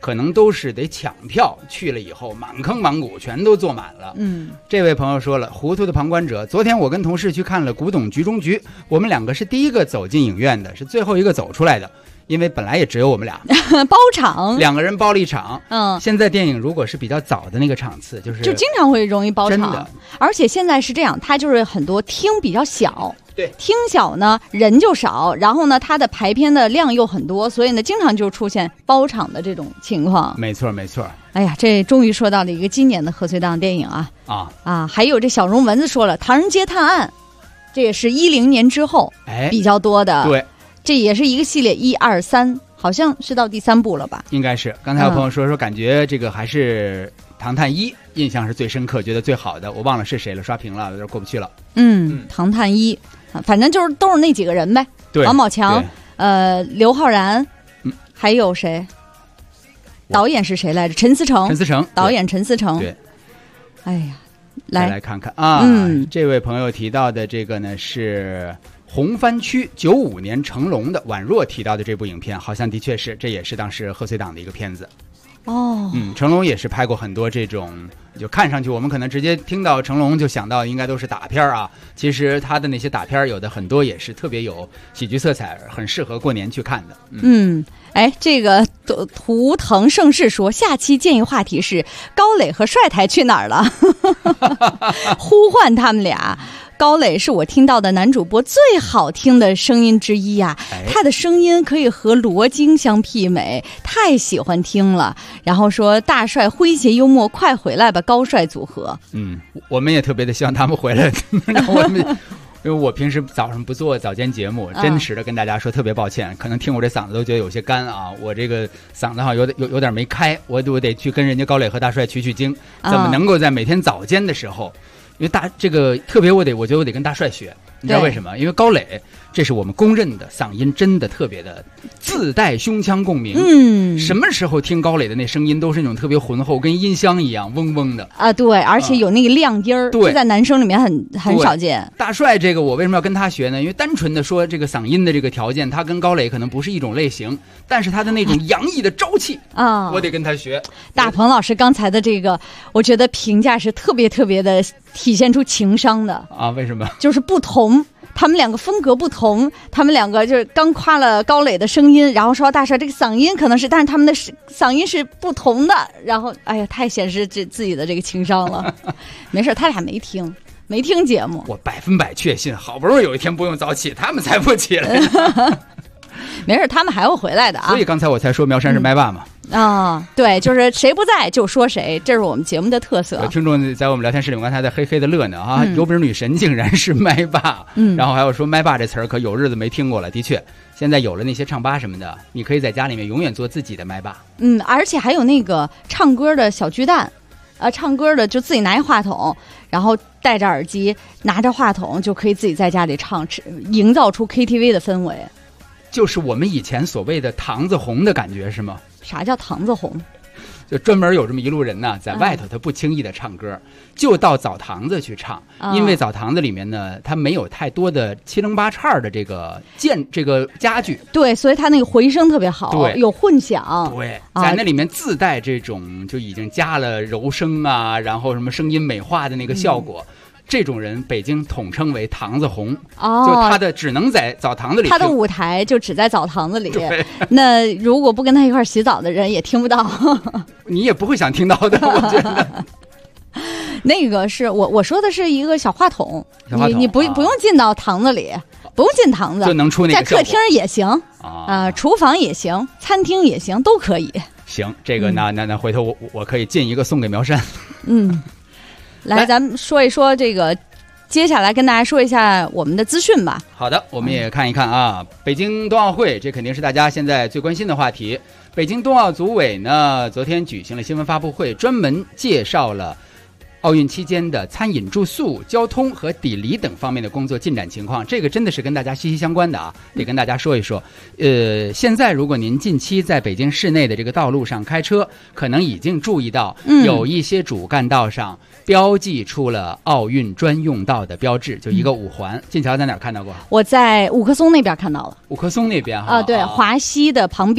Speaker 4: 可能都是得抢票，去了以后满坑满谷全都坐满了。这位朋友说了，糊涂的旁观者，昨天我跟同事去看了《古董局中局》，我们2个是第一个走进影院的，是最后一个走出来的。因为本来也只有我们俩
Speaker 2: 包场，2
Speaker 4: 个人包了一场。现在电影如果是比较早的那个场次，就
Speaker 2: 经常会容易包场。
Speaker 4: 真的，
Speaker 2: 而且现在是这样，它就是很多厅比较小，
Speaker 4: 对，
Speaker 2: 厅小呢人就少，然后呢它的排片的量又很多，所以呢经常就出现包场的这种情况。
Speaker 4: 没错没错。
Speaker 2: 哎呀，这终于说到了一个今年的贺岁档电影啊！还有这小绒蚊子说了，《唐人街探案》，这也是10年之后比较多的。
Speaker 4: 对。
Speaker 2: 这也是一个系列，1、2、3，好像是到第3部了吧？应
Speaker 4: 该是。刚才有朋友说感觉这个还是《唐探1》印象是最深刻，觉得最好的，我忘了是谁了，刷屏了，有点过不去了。
Speaker 2: 唐探1，反正就是都是那几个人呗。
Speaker 4: 对，
Speaker 2: 王宝强，刘昊然，还有谁？导演是谁来着？陈思诚。导演陈思诚。
Speaker 4: 对。
Speaker 2: 哎呀，
Speaker 4: 来看看啊，这位朋友提到的这个呢是。红番区95年成龙的宛若提到的这部影片，好像的确是，这也是当时贺岁档的一个片子。成龙也是拍过很多这种，就看上去我们可能直接听到成龙就想到应该都是打片啊，其实他的那些打片有的很多也是特别有喜剧色彩，很适合过年去看的。
Speaker 2: 这个图腾盛世说，下期建议话题是高磊和帅台去哪儿了？呼唤他们俩。高磊是我听到的男主播最好听的声音之一啊，他的声音可以和罗京相媲美，太喜欢听了。然后说大帅诙谐幽默，快回来吧，高帅组合。
Speaker 4: 我们也特别的希望他们回来。因为我平时早上不做早间节目，真实的跟大家说特别抱歉，可能听我这嗓子都觉得有些干啊，我这个嗓子好像有点没开，我得去跟人家高磊和大帅取经，怎么能够在每天早间的时候。因为这个特别我觉得我得跟大帅学，你知道为什么？因为高磊这是我们公认的嗓音真的特别的自带胸腔共鸣。什么时候听高磊的那声音都是那种特别浑厚，跟音箱一样嗡嗡的
Speaker 2: 啊。对，而且有那个亮音儿，
Speaker 4: 对，
Speaker 2: 在男生里面很少见。
Speaker 4: 大帅这个我为什么要跟他学呢？因为单纯的说这个嗓音的这个条件，他跟高磊可能不是一种类型，但是他的那种洋溢的朝气啊，我得跟他学。
Speaker 2: 大鹏老师刚才的这个，我觉得评价是特别特别的体现出情商的
Speaker 4: 啊。为什么？
Speaker 2: 就是不同。他们2个风格不同，他们2个就是刚夸了高磊的声音，然后说大帅这个嗓音可能是，但是他们的嗓音是不同的，然后哎呀，太显示自己的这个情商了。没事，他俩没听节目，
Speaker 4: 我100%确信，好不容易有一天不用早起，他们才不起来。
Speaker 2: 没事，他们还会回来的啊。
Speaker 4: 所以刚才我才说苗山是麦霸嘛。
Speaker 2: 对，就是谁不在就说谁，这是我们节目的特色。
Speaker 4: 有听众在我们聊天室里面刚才在嘿嘿的乐呢啊，有本事女神竟然是麦霸，然后还有说麦霸这词儿可有日子没听过了。的确，现在有了那些唱吧什么的，你可以在家里面永远做自己的麦霸。
Speaker 2: 而且还有那个唱歌的小巨蛋，唱歌的就自己拿一话筒，然后戴着耳机，拿着话筒就可以自己在家里唱，营造出 KTV 的氛围。
Speaker 4: 就是我们以前所谓的堂子红的感觉是吗？
Speaker 2: 啥叫堂子红？
Speaker 4: 就专门有这么一路人呢，在外头他不轻易的唱歌，就到澡堂子去唱，因为澡堂子里面呢，它没有太多的七棱八叉的这个家具，
Speaker 2: 对，所以它那个回声特别好，
Speaker 4: 对，
Speaker 2: 有混响，
Speaker 4: 对，在那里面自带这种就已经加了柔声啊，然后什么声音美化的那个效果。这种人北京统称为堂子红，就他的只能在澡堂子里，
Speaker 2: 他的舞台就只在澡堂子里。那如果不跟他一块洗澡的人也听不到，
Speaker 4: 你也不会想听到的，我觉得。
Speaker 2: 那个是我说的是一个小话筒，你不用进到堂子里，不用进堂子
Speaker 4: 就能出那个
Speaker 2: 在客厅也行厨房也行，餐厅也行，都可以。
Speaker 4: 行，这个那回头我可以进一个送给苗山。
Speaker 2: 来，咱们说一说这个，接下来跟大家说一下我们的资讯吧。
Speaker 4: 好的，我们也看一看啊，北京冬奥会，这肯定是大家现在最关心的话题。北京冬奥组委呢，昨天举行了新闻发布会，专门介绍了奥运期间的餐饮、住宿、交通和抵离等方面的工作进展情况，这个真的是跟大家息息相关的啊，得跟大家说一说。现在如果您近期在北京市内的这个道路上开车，可能已经注意到有一些主干道上标记出了奥运专用道的标志，就一个5环。晋桥在哪儿看到过？
Speaker 2: 我在五棵松那边看到了。
Speaker 4: 五棵松那边
Speaker 2: 对，华西的旁边。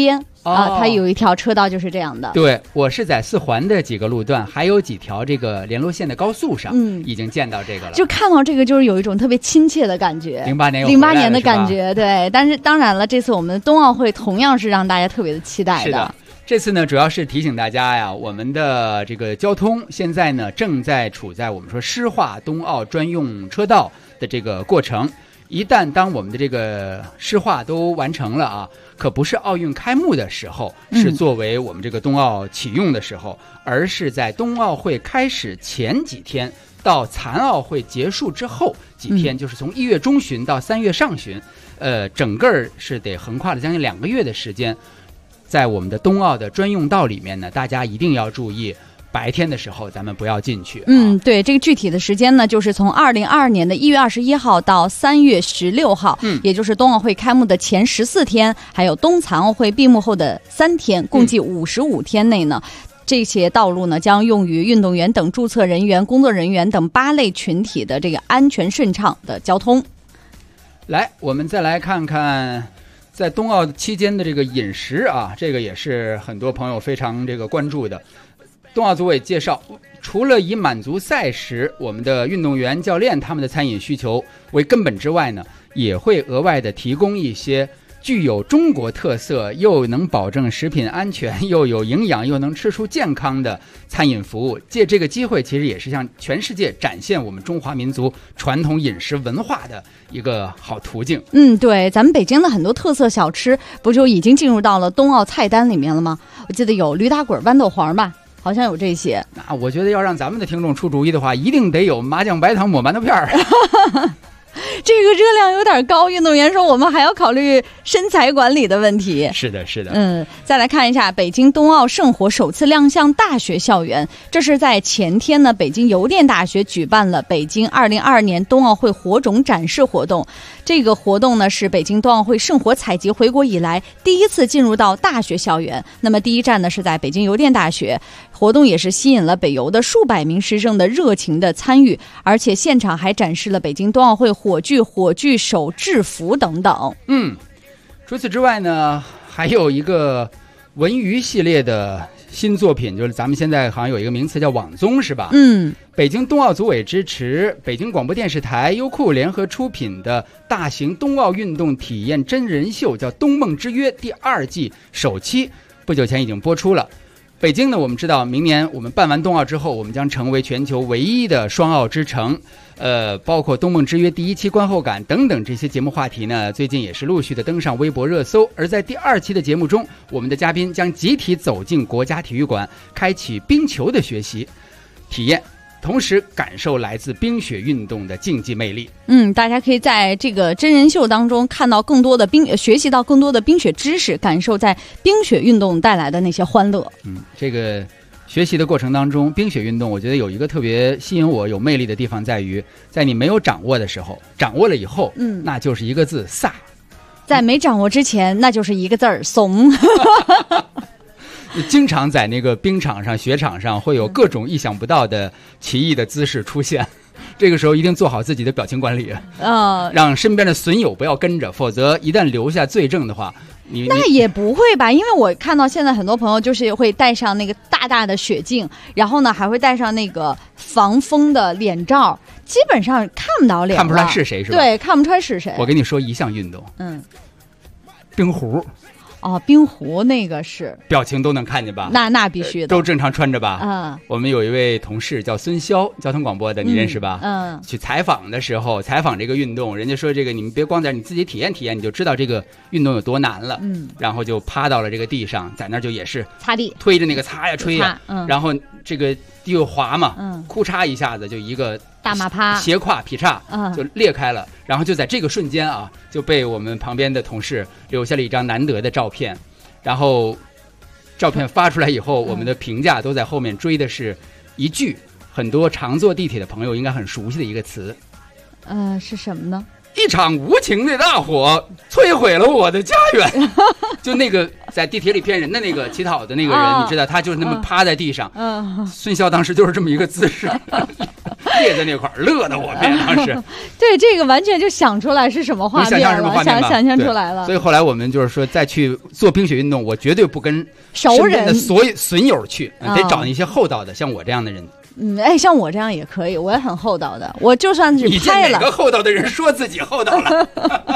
Speaker 2: 它有一条车道就是这样的。
Speaker 4: 对，我是在4环的几个路段，还有几条这个联络线的高速上，已经见到这个了。
Speaker 2: 就看到这个，就是有一种特别亲切的感觉。
Speaker 4: 08
Speaker 2: 年的感觉，对。但是当然了，这次我们的冬奥会同样是让大家特别的期待的。
Speaker 4: 是的，这次呢，主要是提醒大家呀，我们的这个交通现在呢正在处在我们说湿化冬奥专用车道的这个过程。一旦当我们的这个湿化都完成了啊，可不是奥运开幕的时候，是作为我们这个冬奥启用的时候，而是在冬奥会开始前几天到残奥会结束之后几天，就是从1月中旬到3月上旬，整个是得横跨了将近2个月的时间，在我们的冬奥的专用道里面呢，大家一定要注意。白天的时候咱们不要进去。
Speaker 2: 对，这个具体的时间呢，就是从2022年的1月21号到3月16号，也就是冬奥会开幕的前14天，还有冬残奥会闭幕后的3天，共计55天内呢。这些道路呢，将用于运动员等注册人员、工作人员等8类群体的这个安全顺畅的交通。
Speaker 4: 来，我们再来看看在冬奥期间的这个饮食啊，这个也是很多朋友非常这个关注的。冬奥组委介绍，除了以满足赛时我们的运动员、教练他们的餐饮需求为根本之外呢，也会额外的提供一些具有中国特色，又能保证食品安全，又有营养，又能吃出健康的餐饮服务。借这个机会，其实也是向全世界展现我们中华民族传统饮食文化的一个好途径。
Speaker 2: 对，咱们北京的很多特色小吃不就已经进入到了冬奥菜单里面了吗？我记得有驴打滚、豌豆黄吧，好像有这些。
Speaker 4: 那我觉得要让咱们的听众出主意的话，一定得有麻酱白糖抹馒头片儿。
Speaker 2: 这个热量有点高，运动员说我们还要考虑身材管理的问题。
Speaker 4: 是的。
Speaker 2: 再来看一下北京冬奥圣火首次亮相大学校园，这是在前天呢，北京邮电大学举办了北京2022年冬奥会火种展示活动。这个活动呢，是北京冬奥会圣火采集回国以来第一次进入到大学校园。那么第一站呢是在北京邮电大学，活动也是吸引了北邮的数百名师生的热情的参与，而且现场还展示了北京冬奥会火炬手制服等等。
Speaker 4: 除此之外呢，还有一个文娱系列的新作品，就是咱们现在好像有一个名词叫网综，是吧？北京冬奥组委支持，北京广播电视台、优酷联合出品的大型冬奥运动体验真人秀，叫《冬梦之约》第2季首期，不久前已经播出了。北京呢，我们知道明年我们办完冬奥之后，我们将成为全球唯一的双奥之城。包括《冬梦之约》第1期观后感等等这些节目话题呢，最近也是陆续的登上微博热搜。而在第2期的节目中，我们的嘉宾将集体走进国家体育馆，开启冰球的学习体验，同时感受来自冰雪运动的竞技魅力。
Speaker 2: 大家可以在这个真人秀当中看到更多的学习到更多的冰雪知识，感受在冰雪运动带来的那些欢乐。
Speaker 4: 这个学习的过程当中，冰雪运动我觉得有一个特别吸引我有魅力的地方，在于在你没有掌握的时候，掌握了以后，那就是一个字飒；
Speaker 2: 在没掌握之前，那就是一个字儿怂。
Speaker 4: 经常在那个冰场上、雪场上会有各种意想不到的奇异的姿势出现，这个时候一定做好自己的表情管理，让身边的损友不要跟着，否则一旦留下罪证的话，
Speaker 2: 那也不会吧？因为我看到现在很多朋友就是会戴上那个大大的雪镜，然后呢还会戴上那个防风的脸罩，基本上看不到脸了，
Speaker 4: 看不出来是谁，是吧？
Speaker 2: 对，看不出来是谁。
Speaker 4: 我跟你说一项运动，冰壶。
Speaker 2: 冰壶那个是
Speaker 4: 表情都能看见吧？
Speaker 2: 那必须的，
Speaker 4: 都正常穿着吧？我们有一位同事叫孙潇，交通广播的，你认识吧？去采访的时候，采访这个运动，人家说这个你们别光在你自己体验体验，你就知道这个运动有多难了。然后就趴到了这个地上，在那儿就也是
Speaker 2: 擦地，
Speaker 4: 推着那个擦呀吹呀，然后这个地又滑嘛，哭嚓一下子就一个
Speaker 2: 大马趴
Speaker 4: 斜胯劈叉就裂开了，然后就在这个瞬间啊，就被我们旁边的同事留下了一张难得的照片。然后照片发出来以后，我们的评价都在后面追的是一句很多常坐地铁的朋友应该很熟悉的一个词，
Speaker 2: 是什么呢？
Speaker 4: 一场无情的大火摧毁了我的家园。就那个在地铁里骗人的那个乞讨的那个人，你知道他就是那么趴在地上。孙潇当时就是这么一个姿势。 列在那块儿，乐得我们当时。
Speaker 2: 对，这个完全就想出来是什么画面了，想象出来了。
Speaker 4: 所以后来我们就是说，再去做冰雪运动，我绝对不跟
Speaker 2: 熟人
Speaker 4: 的所有损友去，得找一些厚道的，像我这样的人。
Speaker 2: 像我这样也可以，我也很厚道的。我就算是拍了，
Speaker 4: 你见哪个厚道的人说自己厚道了？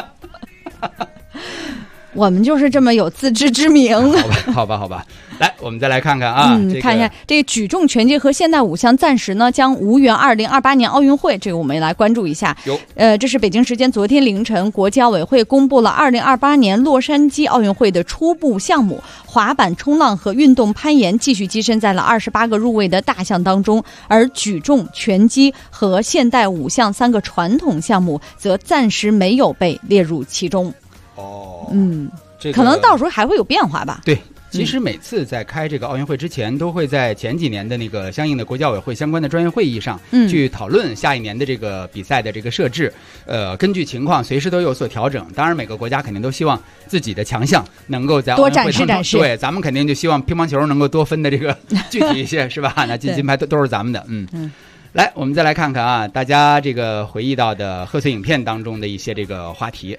Speaker 2: 我们就是这么有自知之明。
Speaker 4: 好吧，来，我们再来看看啊，
Speaker 2: 看一下这个举重、拳击和现代五项暂时呢将无缘2028年奥运会，这个我们也来关注一下。这是北京时间昨天凌晨，国际奥委会公布了2028年洛杉矶奥运会的初步项目，滑板、冲浪和运动攀岩继续跻身在了28个入围的大项当中，而举重、拳击和现代五项3个传统项目则暂时没有被列入其中。可能到时候还会有变化吧。
Speaker 4: 对，其实每次在开这个奥运会之前，都会在前几年的那个相应的国际奥委会相关的专业会议上，去讨论下一年的这个比赛的这个设置。根据情况随时都有所调整。当然，每个国家肯定都希望自己的强项能够在奥运会
Speaker 2: 多展示。
Speaker 4: 对，咱们肯定就希望乒乓球能够多分的这个具体一些，是吧？那金牌都是咱们的。来，我们再来看看啊，大家这个回忆到的贺岁影片当中的一些这个话题。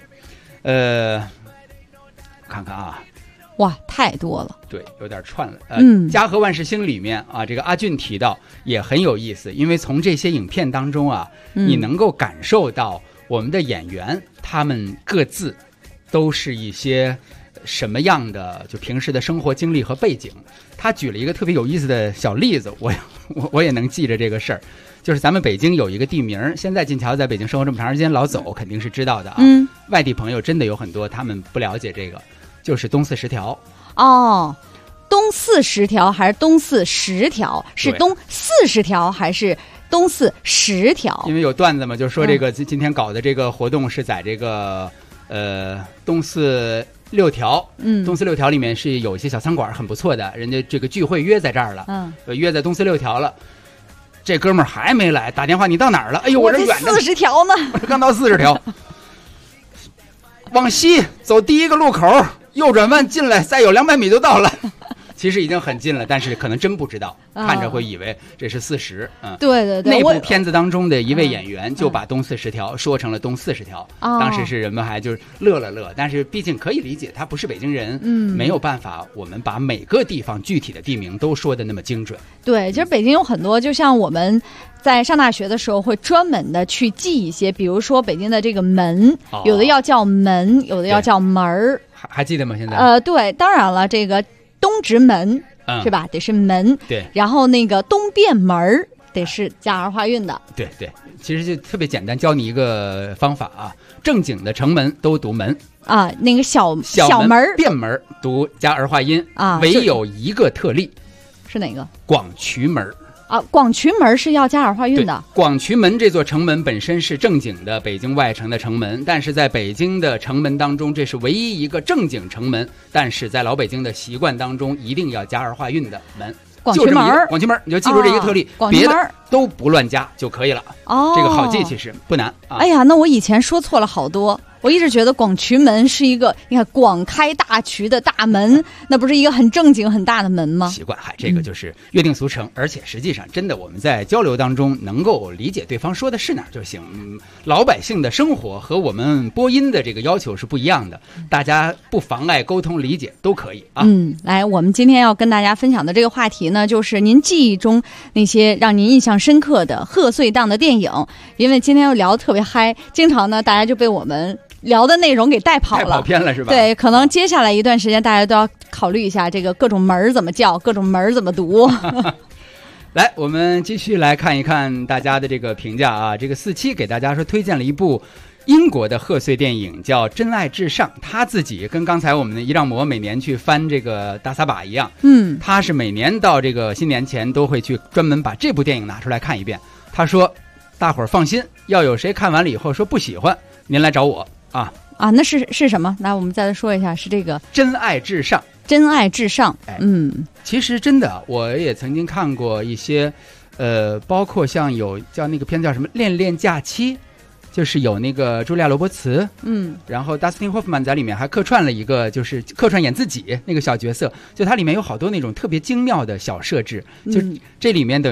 Speaker 4: 看看啊，
Speaker 2: 哇，太多了，
Speaker 4: 对，有点串了。家和万事兴里面啊，这个阿俊提到也很有意思，因为从这些影片当中啊，你能够感受到我们的演员他们各自都是一些什么样的就平时的生活经历和背景。他举了一个特别有意思的小例子，我也能记着这个事儿。就是咱们北京有一个地名，现在金桥在北京生活这么长时间，老走肯定是知道的啊。外地朋友真的有很多他们不了解这个，就是东四十条。
Speaker 2: 东四十条还是东四十条？是东40条还是东四10条？
Speaker 4: 因为有段子嘛，就说这个今天搞的这个活动是在这个东四6条，东四6条里面是有一些小餐馆很不错的，人家这个聚会约在这儿了，约在东四6条了。这哥们儿还没来，打电话你到哪儿了？哎呦，我这远着
Speaker 2: 40条呢，
Speaker 4: 我刚到40条。往西走第一个路口，右转弯进来，再有200米就到了。其实已经很近了，但是可能真不知道，看着会以为这是40。
Speaker 2: 对。
Speaker 4: 那部片子当中的一位演员就把东40条说成了东40条，当时是人们还就是乐了乐，但是毕竟可以理解，他不是北京人，没有办法，我们把每个地方具体的地名都说的那么精准。
Speaker 2: 对，其实北京有很多，就像我们在上大学的时候会专门的去记一些，比如说北京的这个门，有的要叫门，有的要叫门儿，
Speaker 4: 还记得吗？现在？
Speaker 2: 对，当然了，这个东直门是吧？得是门。
Speaker 4: 对。
Speaker 2: 然后那个东便门得是加儿化韵的。
Speaker 4: 对，其实就特别简单，教你一个方法啊，正经的城门都读门
Speaker 2: 啊，那个小门
Speaker 4: 便门读加儿化音啊，唯有一个特例，
Speaker 2: 是哪个？
Speaker 4: 广渠门。
Speaker 2: 广渠门是要加儿化韵的。
Speaker 4: 广渠门这座城门本身是正经的北京外城的城门，但是在北京的城门当中，这是唯一一个正经城门，但是在老北京的习惯当中，一定要加儿化韵的门。
Speaker 2: 广渠门，
Speaker 4: 广渠门，你就记住这一个特例，别的都不乱加就可以了。这个好记，其实不难啊。
Speaker 2: 哎呀，那我以前说错了好多。我一直觉得广渠门是一个，你看广开大渠的大门，那不是一个很正经很大的门吗？
Speaker 4: 习惯，这个就是约定俗成，而且实际上真的我们在交流当中能够理解对方说的是哪儿就行。老百姓的生活和我们播音的这个要求是不一样的，大家不妨碍沟通理解都可以啊。
Speaker 2: 来，我们今天要跟大家分享的这个话题呢，就是您记忆中那些让您印象深刻的贺岁档的电影。因为今天又聊得特别嗨，经常呢大家就被我们聊的内容给带跑了，
Speaker 4: 太跑偏了是吧？
Speaker 2: 对，可能接下来一段时间大家都要考虑一下这个各种门怎么叫，各种门怎么读。
Speaker 4: 来，我们继续来看一看大家的这个评价啊。这个47给大家说推荐了一部英国的贺岁电影叫《真爱至上》，他自己跟刚才我们的一让魔每年去翻这个大撒把一样，他是每年到这个新年前都会去专门把这部电影拿出来看一遍。他说大伙儿放心，要有谁看完了以后说不喜欢，您来找我啊，
Speaker 2: 那是什么？来，我们再来说一下，是这个
Speaker 4: 真爱至上。
Speaker 2: 真爱至上，
Speaker 4: 其实真的，我也曾经看过一些，包括像有叫那个片子叫什么《恋恋假期》，就是有那个茱莉亚·罗伯茨，然后达斯汀·霍夫曼在里面还客串了一个，就是客串演自己那个小角色，就它里面有好多那种特别精妙的小设置，就这里面等于是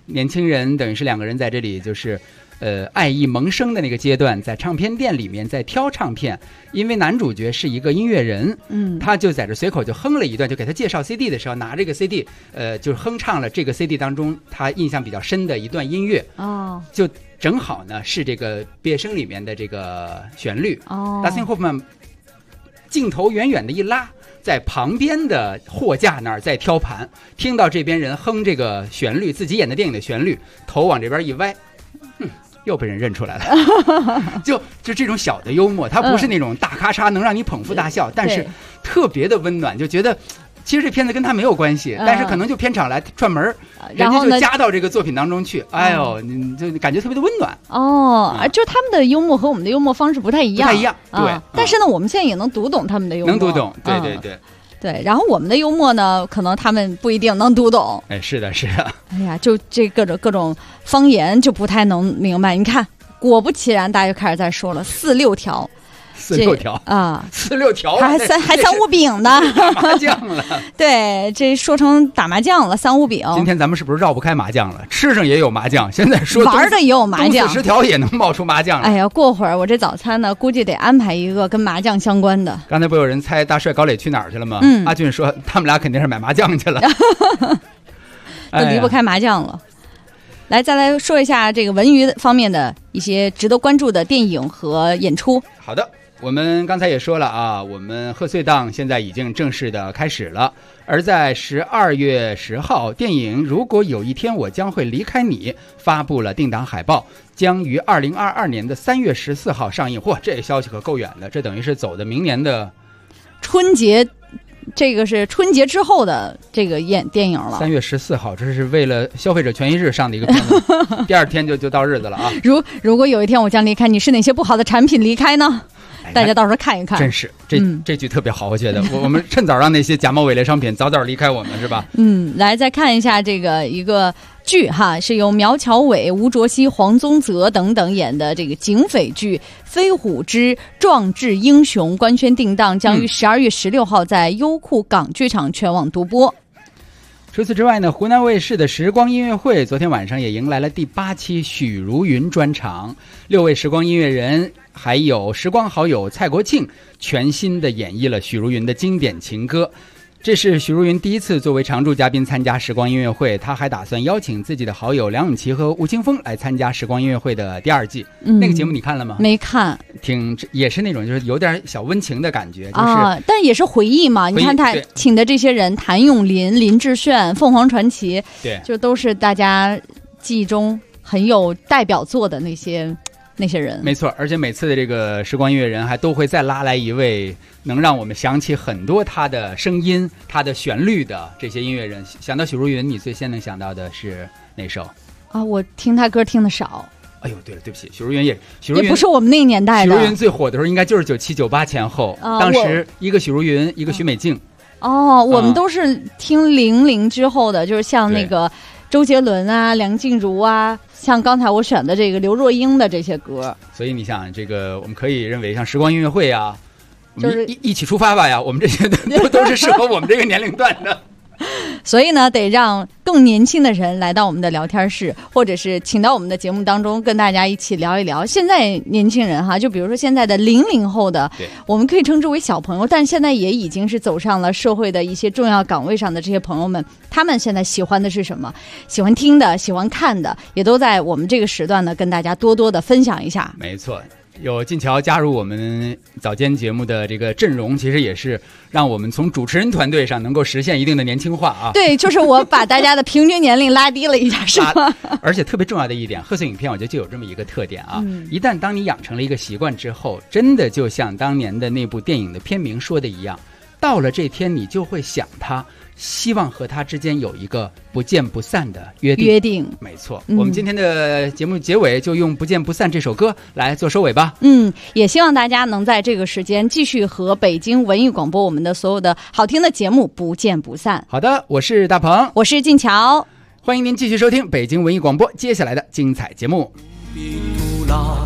Speaker 4: 年轻人等于是2个人在这里就是爱意萌生的那个阶段，在唱片店里面在挑唱片，因为男主角是一个音乐人，他就在这随口就哼了一段，就给他介绍 CD 的时候拿这个 CD， 就是哼唱了这个 CD 当中他印象比较深的一段音乐，就正好呢是这个毕业生里面的这个旋律。达斯汀霍夫曼镜头远远的一拉，在旁边的货架那儿在挑盘，听到这边人哼这个旋律，自己演的电影的旋律，头往这边一歪，又被人认出来了。就这种小的幽默，它不是那种大咔嚓能让你捧腹大笑，但是特别的温暖，就觉得其实这片子跟他没有关系，但是可能就片场来串门，人家就加到这个作品当中去，哎呦，你就感觉特别的温暖。
Speaker 2: 就他们的幽默和我们的幽默方式不太一样，
Speaker 4: 对。
Speaker 2: 但是呢，我们现在也能读懂他们的幽默，
Speaker 4: 能读懂，对对对。
Speaker 2: 对，然后我们的幽默呢，可能他们不一定能读懂。
Speaker 4: 是的，是的。
Speaker 2: 哎呀，就这各种方言就不太能明白。你看，果不其然，大家就开始在说了46条。
Speaker 4: 46条啊，46条，
Speaker 2: 还三五饼呢，
Speaker 4: 打麻将了。
Speaker 2: 对，这说成打麻将了，三五饼。
Speaker 4: 今天咱们是不是绕不开麻将了？吃上也有麻将，现在说
Speaker 2: 玩的也有麻将
Speaker 4: ，40条也能冒出麻将了。
Speaker 2: 哎呀，过会儿我这早餐呢，估计得安排一个跟麻将相关的。
Speaker 4: 刚才不有人猜大帅高磊去哪儿去了吗？阿俊说他们俩肯定是买麻将去了，
Speaker 2: 都离不开麻将了。来，再来说一下这个文娱方面的一些值得关注的电影和演出。
Speaker 4: 好的。我们刚才也说了啊，我们贺岁档现在已经正式的开始了，而在12月10号，电影《如果有一天我将会离开你》发布了定档海报，将于2022年的3月14号上映。嚯，这消息可够远的，这等于是走的明年的
Speaker 2: 春节，这个是春节之后的这个电影了。
Speaker 4: 3月14号，这是为了消费者权益日上的一个片子，第2天就到日子了啊。
Speaker 2: 如果有一天我将离开你，是哪些不好的产品离开呢？大家到时候看一看。
Speaker 4: 真是这句特别好，我觉得我们趁早让那些假冒伪劣商品早点离开我们，是吧？
Speaker 2: 来再看一下这个一个剧哈，是由苗侨伟、吴卓羲、黄宗泽等等演的这个警匪剧《飞虎之壮志英雄》，官宣定档，将于12月16号在优酷港剧场全网独播。
Speaker 4: 除此之外呢，湖南卫视的时光音乐会昨天晚上也迎来了第8期许茹芸专场，6位时光音乐人还有时光好友蔡国庆全新的演绎了许茹芸的经典情歌。这是许茹芸第一次作为常驻嘉宾参加时光音乐会，她还打算邀请自己的好友梁咏琪和吴青峰来参加时光音乐会的第2季。那个节目你看了吗？
Speaker 2: 没看。
Speaker 4: 也是那种就是有点小温情的感觉，就是
Speaker 2: 但也是回忆嘛。你看他请的这些人，谭咏麟、林志炫、凤凰传奇，
Speaker 4: 对，
Speaker 2: 就都是大家记忆中很有代表作的那些人。
Speaker 4: 没错，而且每次的这个时光音乐人还都会再拉来一位能让我们想起很多他的声音、他的旋律的这些音乐人。想到许茹芸，你最先能想到的是哪首
Speaker 2: 啊？我听他歌听的少。
Speaker 4: 哎呦，对了，对不起，许茹芸也
Speaker 2: 不是我们那个年代的。
Speaker 4: 许茹芸最火的时候应该就是97、98前后，当时一个许茹芸，一个许美静。
Speaker 2: 我们都是听00之后的，就是像那个周杰伦啊、梁静茹啊，像刚才我选的这个刘若英的这些歌。
Speaker 4: 所以你想，这个我们可以认为像时光音乐会啊，就是一起出发吧呀，我们这些都是适合我们这个年龄段的。
Speaker 2: 所以呢，得让更年轻的人来到我们的聊天室，或者是请到我们的节目当中，跟大家一起聊一聊。现在年轻人哈，就比如说现在的00后的，我们可以称之为小朋友，但现在也已经是走上了社会的一些重要岗位上的这些朋友们，他们现在喜欢的是什么？喜欢听的，喜欢看的，也都在我们这个时段呢，跟大家多多的分享一下。
Speaker 4: 没错。有进桥加入我们早间节目的这个阵容，其实也是让我们从主持人团队上能够实现一定的年轻化啊。
Speaker 2: 对，就是我把大家的平均年龄拉低了一下，是吗？
Speaker 4: 而且特别重要的一点，贺岁影片我觉得就有这么一个特点啊，一旦当你养成了一个习惯之后，真的就像当年的那部电影的片名说的一样，到了这天你就会想他，希望和他之间有一个不见不散的约定。没错，我们今天的节目结尾就用《不见不散》这首歌来做收尾吧。
Speaker 2: 也希望大家能在这个时间继续和北京文艺广播我们的所有的好听的节目不见不散。
Speaker 4: 好的，我是大鹏，
Speaker 2: 我是静乔，
Speaker 4: 欢迎您继续收听北京文艺广播接下来的精彩节目。
Speaker 3: 徒劳，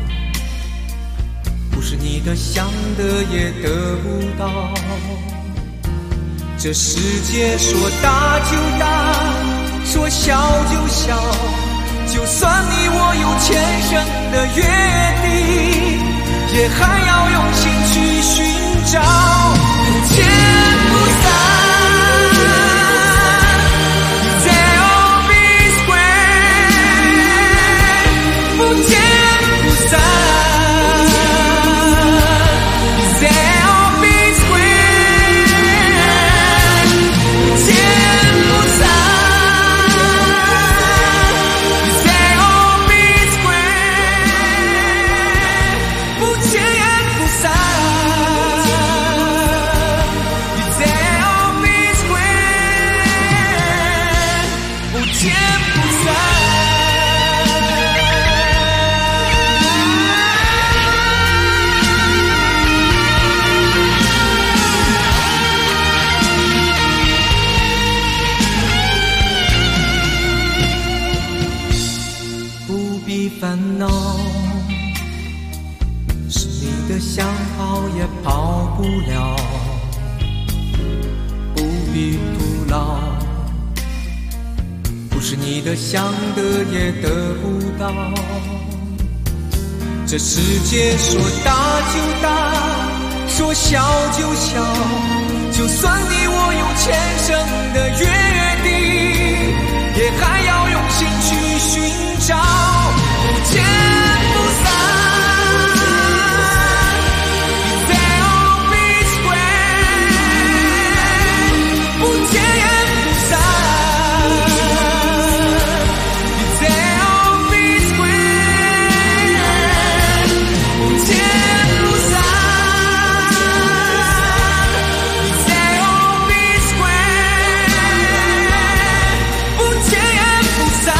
Speaker 3: 不是你的想得也得不到，这世界说大就大， 说笑就笑，就算你我有前生的约定，也还要用心去寻找，不见不散。烦恼是你的想跑也跑不了，不必徒劳，不是你的想得也得不到。这世界说大就大，说小就小，就算你我有前生的约定，也还要用心去寻找，不见不散。They'll be square， 不见不散。They'll be square， 不见不散。They'll be square， 不见不散。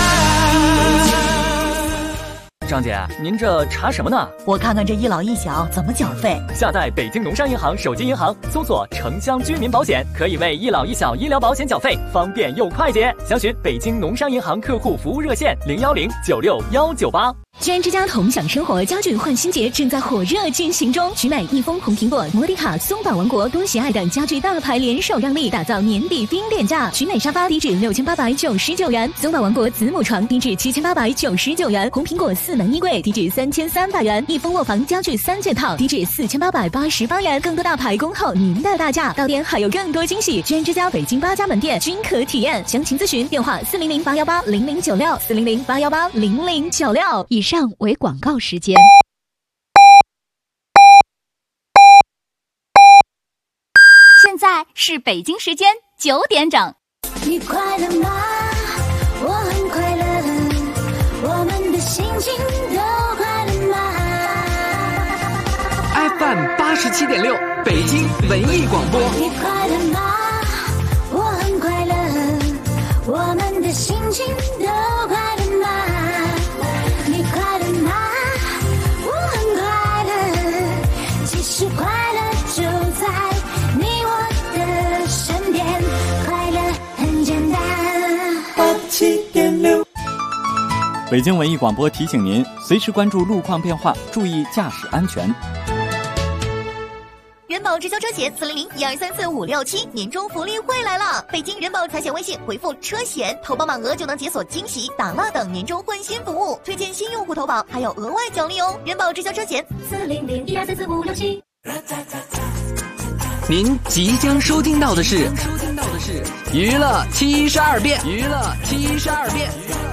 Speaker 10: 张姐，您这查什么呢？
Speaker 9: 我看看这一老一小怎么缴费。
Speaker 10: 下载北京农商银行手机银行，搜索城乡居民保险，可以为一老一小医疗保险缴费，方便又快捷。详询北京农商银行客户服务热线010961198。
Speaker 5: 居然之家同享生活家具换新节正在火热进行中，取美、益丰、红苹果、摩迪卡、松宝王国多喜爱等家具大牌联手让利，打造年底冰点价。取美沙发低至6899元，松宝王国子母床低至7899元，红苹果4门衣柜低至3300元，益丰卧房家具3件套低至4888元。更多大牌恭候您的大驾，到店还有更多惊喜。居然之家北京8家门店均可体验，详情咨询电话400-818-0096，400-818-0096。以上为广告时间。现在是北京时间9点整。
Speaker 6: 你快乐吗？我很快乐，我们的心情都快乐吗
Speaker 1: ？FM 87.6，北京文艺广播。
Speaker 6: 你快乐吗？我很快乐，我们的心情都快乐吗？你快乐吗？我很快乐，其实快乐就在你我的身边，快乐很简单。87.6。
Speaker 7: 北京文艺广播提醒您，随时关注路况变化，注意驾驶安全。
Speaker 9: 人保直销车险400-1234567年终福利会来了！北京人保财险微信回复车险，投保满额就能解锁惊喜、打蜡等年终换新服务，推荐新用户投保还有额外奖励哦！人保直销车险
Speaker 6: 400-1234567。
Speaker 1: 您即将收听到的是娱乐72变，娱乐72变。